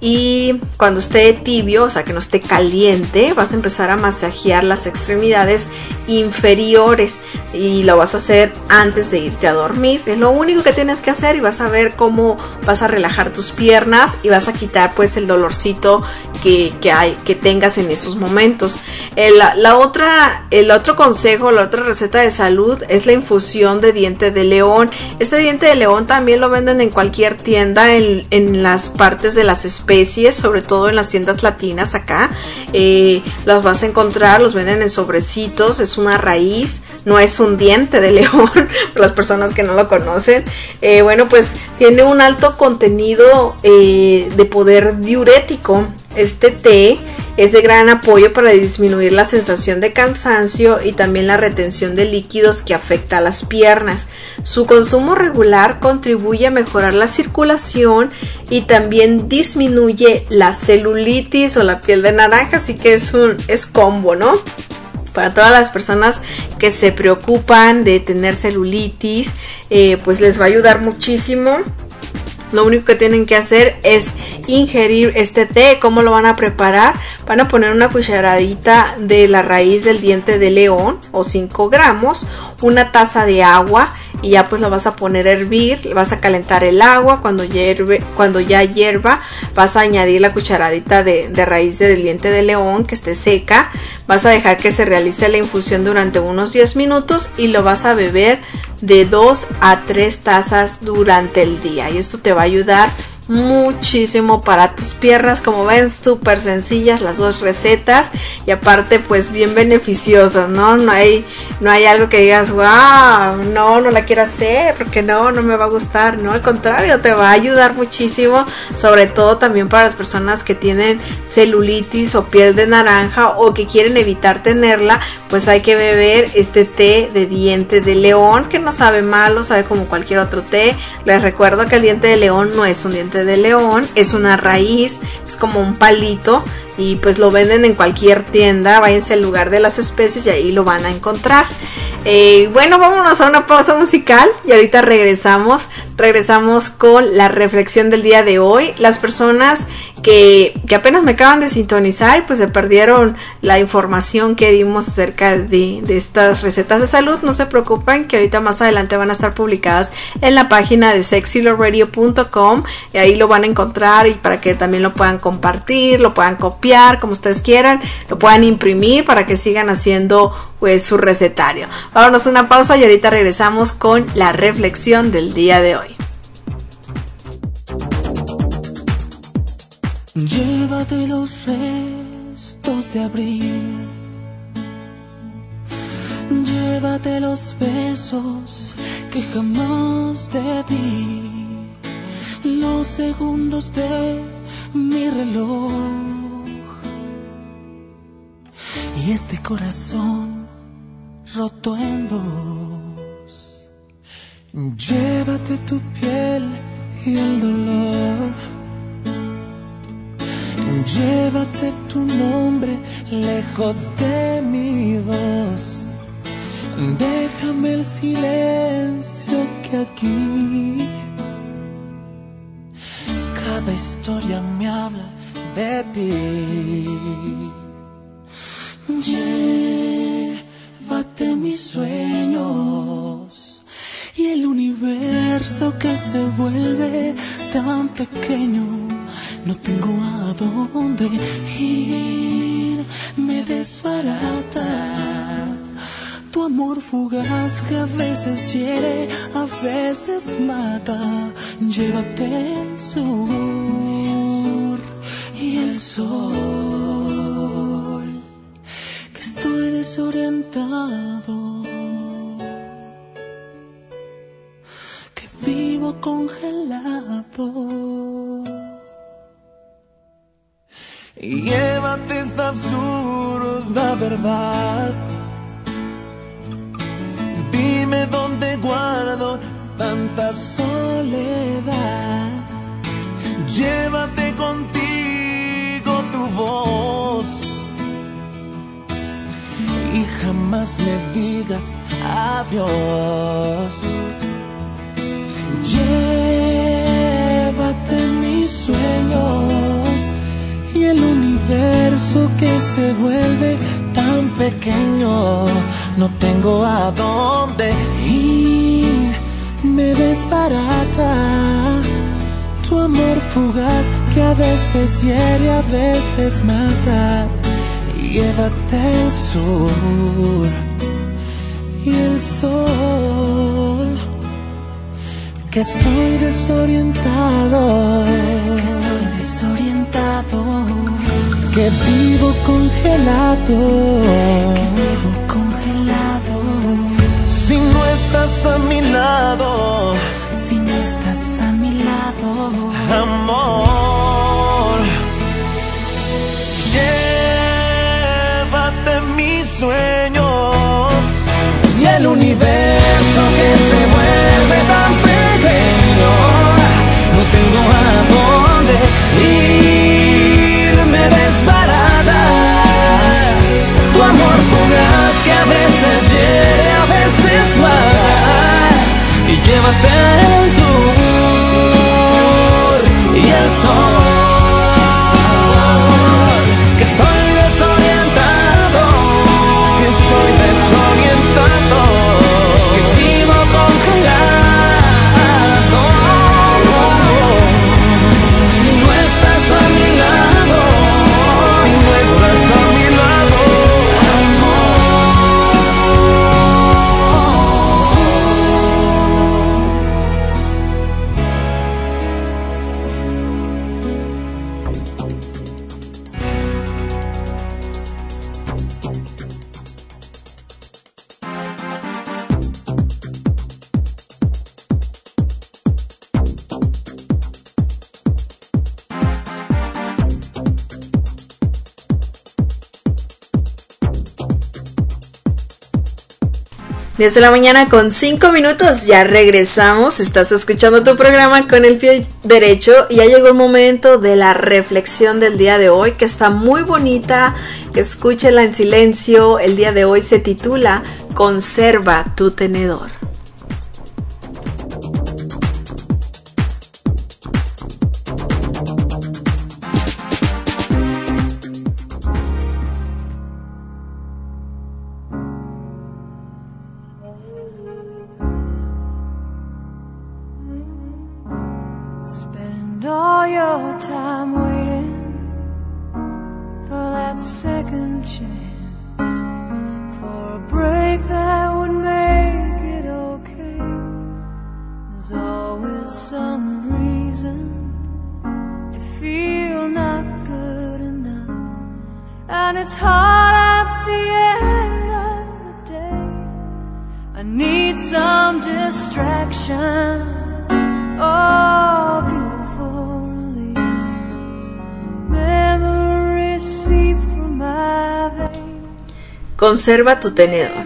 y cuando esté tibio, o sea que no esté caliente, vas a empezar a masajear las extremidades inferiores, y lo vas a hacer antes de irte a dormir. Es lo único que tienes que hacer, y vas a ver cómo vas a relajar tus piernas y vas a quitar pues el dolorcito que, que hay, que tengas en esos momentos. El, la otra, el otro consejo, la otra receta de salud es la infusión de diente de león. Este diente de león también lo venden en cualquier tienda, en, en las partes de las especies, sobre todo en las tiendas latinas acá. Eh, los vas a encontrar, los venden en sobrecitos. Es una raíz, no es un diente de león, para las personas que no lo conocen. Eh, bueno, pues tiene un alto contenido eh, de poder diurético. Este té es de gran apoyo para disminuir la sensación de cansancio y también la retención de líquidos que afecta a las piernas. Su consumo regular contribuye a mejorar la circulación y también disminuye la celulitis o la piel de naranja, así que es un es combo, ¿no? Para todas las personas que se preocupan de tener celulitis, eh, pues les va a ayudar muchísimo. Lo único que tienen que hacer es ingerir este té. ¿Cómo lo van a preparar? Van a poner una cucharadita de la raíz del diente de león, o cinco gramos, una taza de agua, y ya pues lo vas a poner a hervir. Vas a calentar el agua. Cuando hierve, cuando ya hierva, vas a añadir la cucharadita de, de raíz del diente de león que esté seca. Vas a dejar que se realice la infusión durante unos diez minutos y lo vas a beber de dos a tres tazas durante el día, y esto te va a ayudar muchísimo para tus piernas. Como ven, súper sencillas las dos recetas, y aparte pues bien beneficiosas, ¿no? No hay, no hay algo que digas, wow, no, no la quiero hacer porque no, no me va a gustar. No, al contrario, te va a ayudar muchísimo, sobre todo también para las personas que tienen celulitis o piel de naranja o que quieren evitar tenerla. Pues hay que beber este té de diente de león, que no sabe malo, sabe como cualquier otro té. Les recuerdo que el diente de león no es un diente de león, es una raíz, es como un palito, y pues lo venden en cualquier tienda. Váyanse al lugar de las especies y ahí lo van a encontrar. Eh, bueno, vámonos a una pausa musical y ahorita regresamos. Regresamos con la reflexión del día de hoy. Las personas que, que apenas me acaban de sintonizar y pues se perdieron la información que dimos acerca de, de estas recetas de salud, no se preocupen, que ahorita más adelante van a estar publicadas en la página de sexy love radio punto com y ahí lo van a encontrar, y para que también lo puedan compartir, lo puedan copiar como ustedes quieran, lo puedan imprimir para que sigan haciendo pues su recetario. Vámonos a una pausa y ahorita regresamos con la reflexión del día de hoy. Llévate los restos de abril, llévate los besos que jamás te di, los segundos de mi reloj y este corazón roto en dos. Llévate tu piel y el dolor, llévate tu nombre lejos de mi voz. Déjame el silencio que aquí cada historia me habla de ti. Llévate mis sueños y el universo que se vuelve tan pequeño. No tengo a dónde ir, me desbarata tu amor fugaz que a veces hiere, a veces mata. Llévate el sur y el sol, que estoy desorientado, que vivo congelado. Llévate esta absurda verdad, dime dónde guardo tanta soledad. Llévate contigo tu voz y jamás me digas adiós. Llévate mis sueños y el universo que se vuelve tan pequeño. No tengo a dónde ir, me desbarata tu amor fugaz que a veces hiere, a veces mata. Llévate el sur y el sol, que estoy desorientado, que estoy desorientado, que vivo congelado, que vivo congelado. Si no estás a mi lado, si no estás a mi lado, amor, llévate mis sueños y el universo que se vuelve tan pequeño. No tengo a dónde ir, me desbaratas tu amor fugaz que a veces hiere, a veces mata. Y llévate el sur y el sol, que estoy desorientado, que estoy desorientado, que vivo congelado. Si no estás a mi lado, si no estás a mi lado, amor. diez de la mañana con cinco minutos, ya regresamos. Estás escuchando tu programa Con el Pie Derecho. Ya llegó el momento de la reflexión del día de hoy, que está muy bonita. Escúchela en silencio. El día de hoy se titula Conserva tu tenedor. All your time waiting for that second chance, for a break that would make it okay. There's always some reason to feel not good enough, and it's hard at the end of the day. I need some distraction. Oh, beautiful release, memories seep from my veins. Conserva tu tenedor.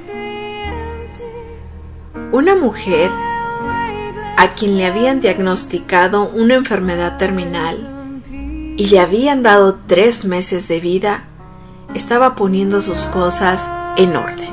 Una mujer a quien le habían diagnosticado una enfermedad terminal y le habían dado tres meses de vida, estaba poniendo sus cosas en orden.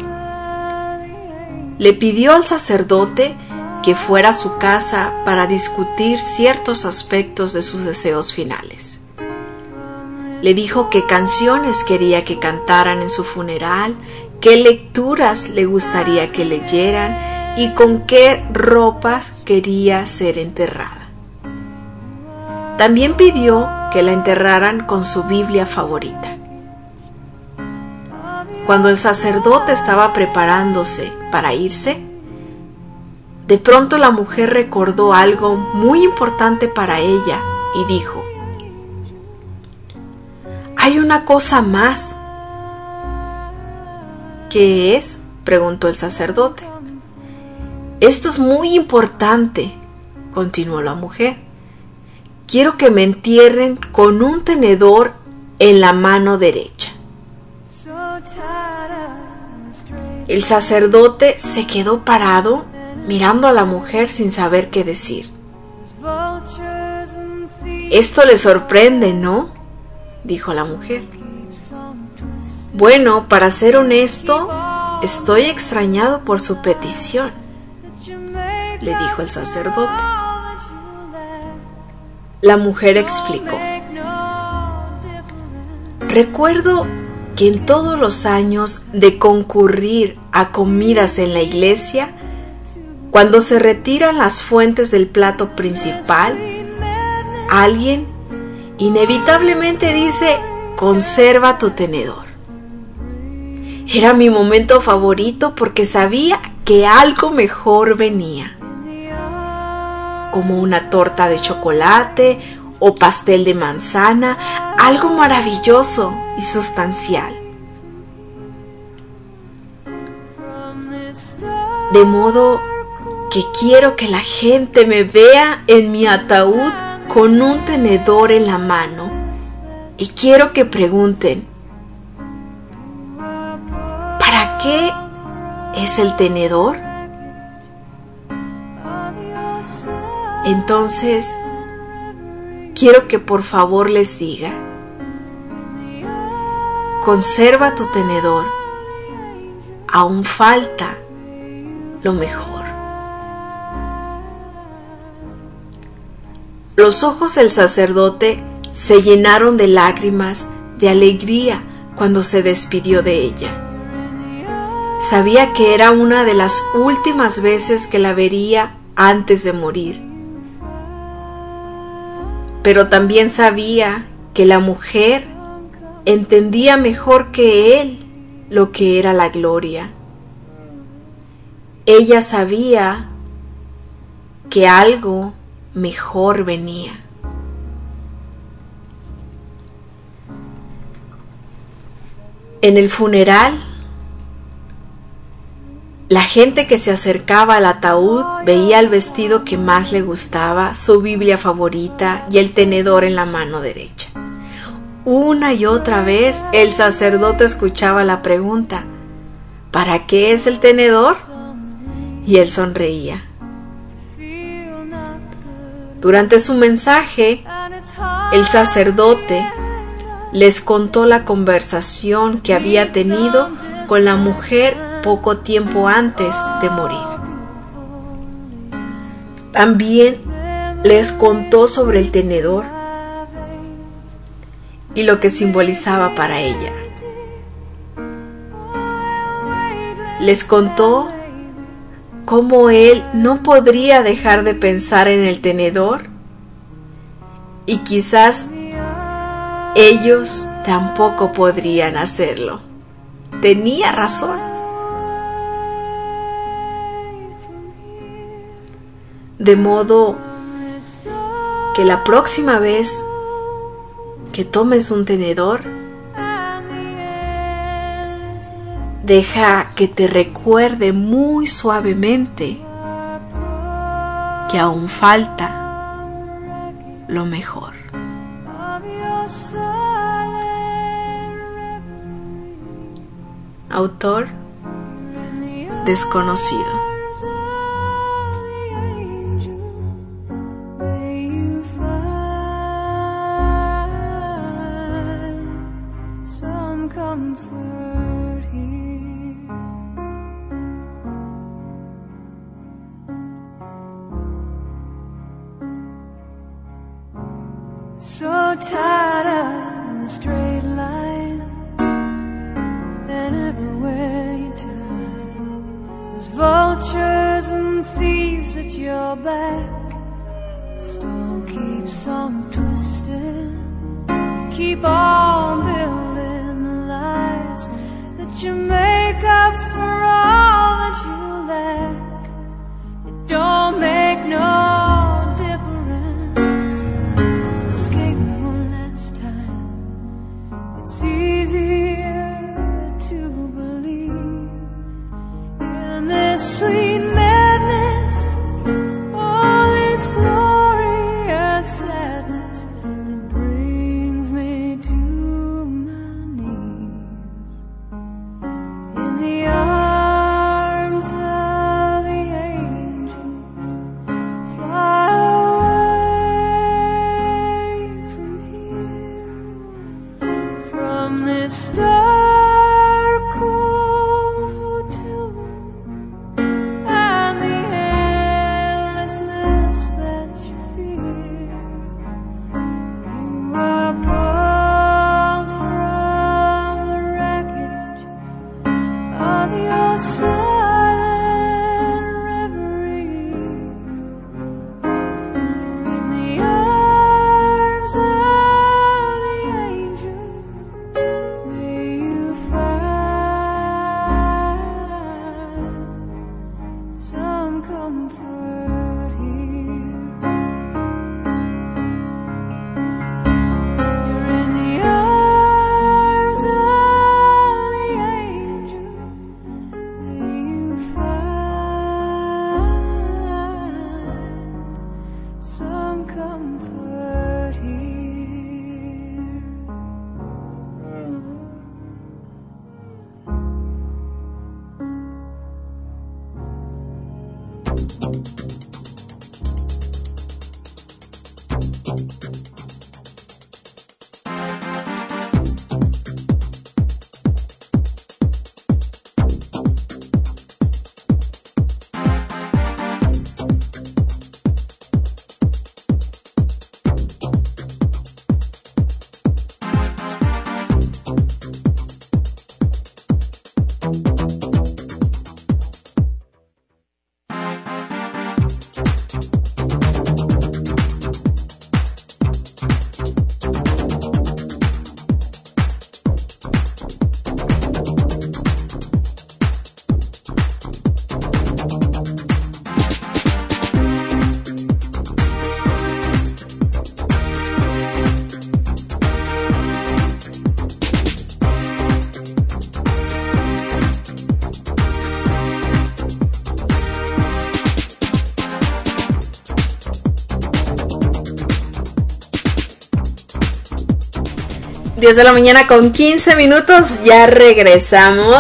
Le pidió al sacerdote que fuera a su casa para discutir ciertos aspectos de sus deseos finales. Le dijo qué canciones quería que cantaran en su funeral, qué lecturas le gustaría que leyeran y con qué ropas quería ser enterrada. También pidió que la enterraran con su Biblia favorita. Cuando el sacerdote estaba preparándose para irse, de pronto la mujer recordó algo muy importante para ella y dijo: «Hay una cosa más». «¿Qué es?», preguntó el sacerdote. «Esto es muy importante», continuó la mujer. «Quiero que me entierren con un tenedor en la mano derecha». El sacerdote se quedó parado mirando a la mujer sin saber qué decir. «Esto le sorprende, ¿no?», dijo la mujer. «Bueno, para ser honesto, estoy extrañado por su petición», le dijo el sacerdote. La mujer explicó: «Recuerdo que en todos los años de concurrir a comidas en la iglesia, cuando se retiran las fuentes del plato principal, alguien inevitablemente dice: conserva tu tenedor. Era mi momento favorito porque sabía que algo mejor venía, como una torta de chocolate o pastel de manzana, algo maravilloso y sustancial. De modo que quiero que la gente me vea en mi ataúd con un tenedor en la mano y quiero que pregunten: ¿para qué es el tenedor? Entonces, quiero que por favor les diga: conserva tu tenedor, aún falta lo mejor». Los ojos del sacerdote se llenaron de lágrimas de alegría cuando se despidió de ella. Sabía que era una de las últimas veces que la vería antes de morir. Pero también sabía que la mujer entendía mejor que él lo que era la gloria. Ella sabía que algo mejor venía. En el funeral, la gente que se acercaba al ataúd veía el vestido que más le gustaba, su Biblia favorita y el tenedor en la mano derecha. Una y otra vez el sacerdote escuchaba la pregunta: ¿para qué es el tenedor? y él sonreía. Durante su mensaje, el sacerdote les contó la conversación que había tenido con la mujer poco tiempo antes de morir. También les contó sobre el tenedor y lo que simbolizaba para ella. Les contó cómo él no podría dejar de pensar en el tenedor y quizás ellos tampoco podrían hacerlo. Tenía razón. De modo que la próxima vez que tomes un tenedor, deja que te recuerde muy suavemente que aún falta lo mejor. Autor desconocido. So tired of the straight line, and everywhere you turn, there's vultures and thieves at your back. The storm keeps on twisting, you keep on building the lies that you make up for all that you lack. It don't make no sweet madness, all this glorious sadness that brings me to my knees in the arms of the angel. Fly away from here, from this dark cold hotel room. diez de la mañana con quince minutos, ya regresamos.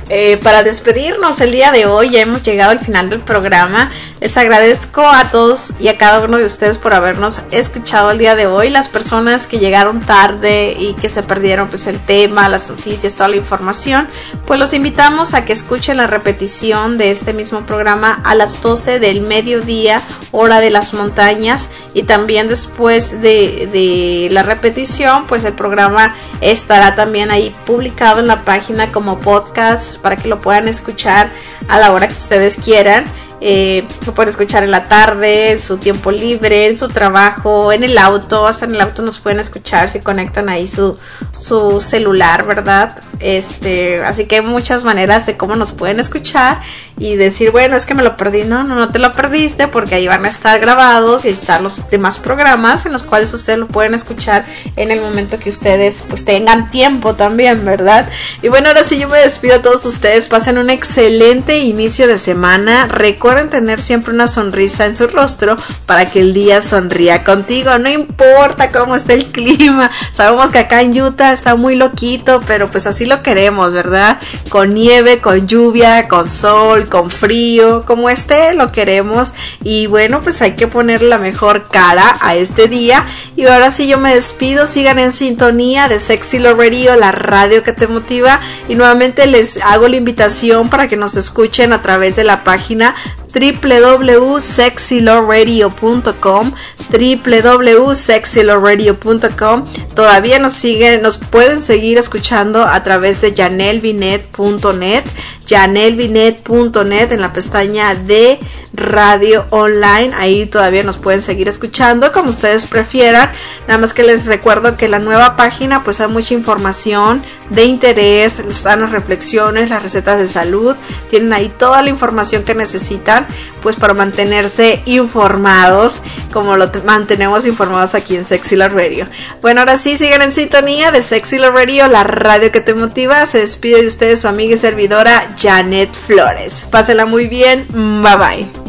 eh, para despedirnos el día de hoy, ya hemos llegado al final del programa. Les agradezco a todos y a cada uno de ustedes por habernos escuchado el día de hoy. Las personas que llegaron tarde y que se perdieron pues el tema, las noticias, toda la información, pues los invitamos a que escuchen la repetición de este mismo programa a las doce del mediodía, hora de las montañas, y también después de, de la repetición pues el programa estará también ahí publicado en la página como podcast para que lo puedan escuchar a la hora que ustedes quieran. Eh, lo pueden escuchar en la tarde, en su tiempo libre, en su trabajo, en el auto. Hasta en el auto nos pueden escuchar si conectan ahí su, su celular, ¿verdad? Este, así que hay muchas maneras de cómo nos pueden escuchar y decir, bueno, es que me lo perdí. No, no, no te lo perdiste, porque ahí van a estar grabados y están los demás programas en los cuales ustedes lo pueden escuchar en el momento que ustedes pues tengan tiempo también, ¿verdad? Y bueno, ahora sí yo me despido a todos ustedes. Pasen un excelente inicio de semana. Recuerden tener siempre una sonrisa en su rostro para que el día sonría contigo. No importa cómo esté el clima. Sabemos que acá en Utah está muy loquito, pero pues así lo queremos, ¿verdad? Con nieve, con lluvia, con sol, con frío, como esté, lo queremos. Y bueno, pues hay que poner la mejor cara a este día. Y ahora sí yo me despido. Sigan en sintonía de Sexy Love Radio, la radio que te motiva. Y nuevamente les hago la invitación para que nos escuchen a través de la página doble u doble u doble u punto sexy love radio punto com, doble u doble u doble u punto sexy love radio punto com. Todavía nos siguen, nos pueden seguir escuchando a través de janelle vinet punto net, janelle vinet punto net, en la pestaña de radio online. Ahí todavía nos pueden seguir escuchando como ustedes prefieran. Nada más que les recuerdo que la nueva página pues hay mucha información de interés, están las reflexiones, las recetas de salud, tienen ahí toda la información que necesitan pues para mantenerse informados como lo mantenemos informados aquí en Sexy Love Radio. Bueno, ahora sí, sigan en sintonía de Sexy Love Radio, la radio que te motiva. Se despide de ustedes su amiga y servidora Janet Flores. Pásenla muy bien, bye bye.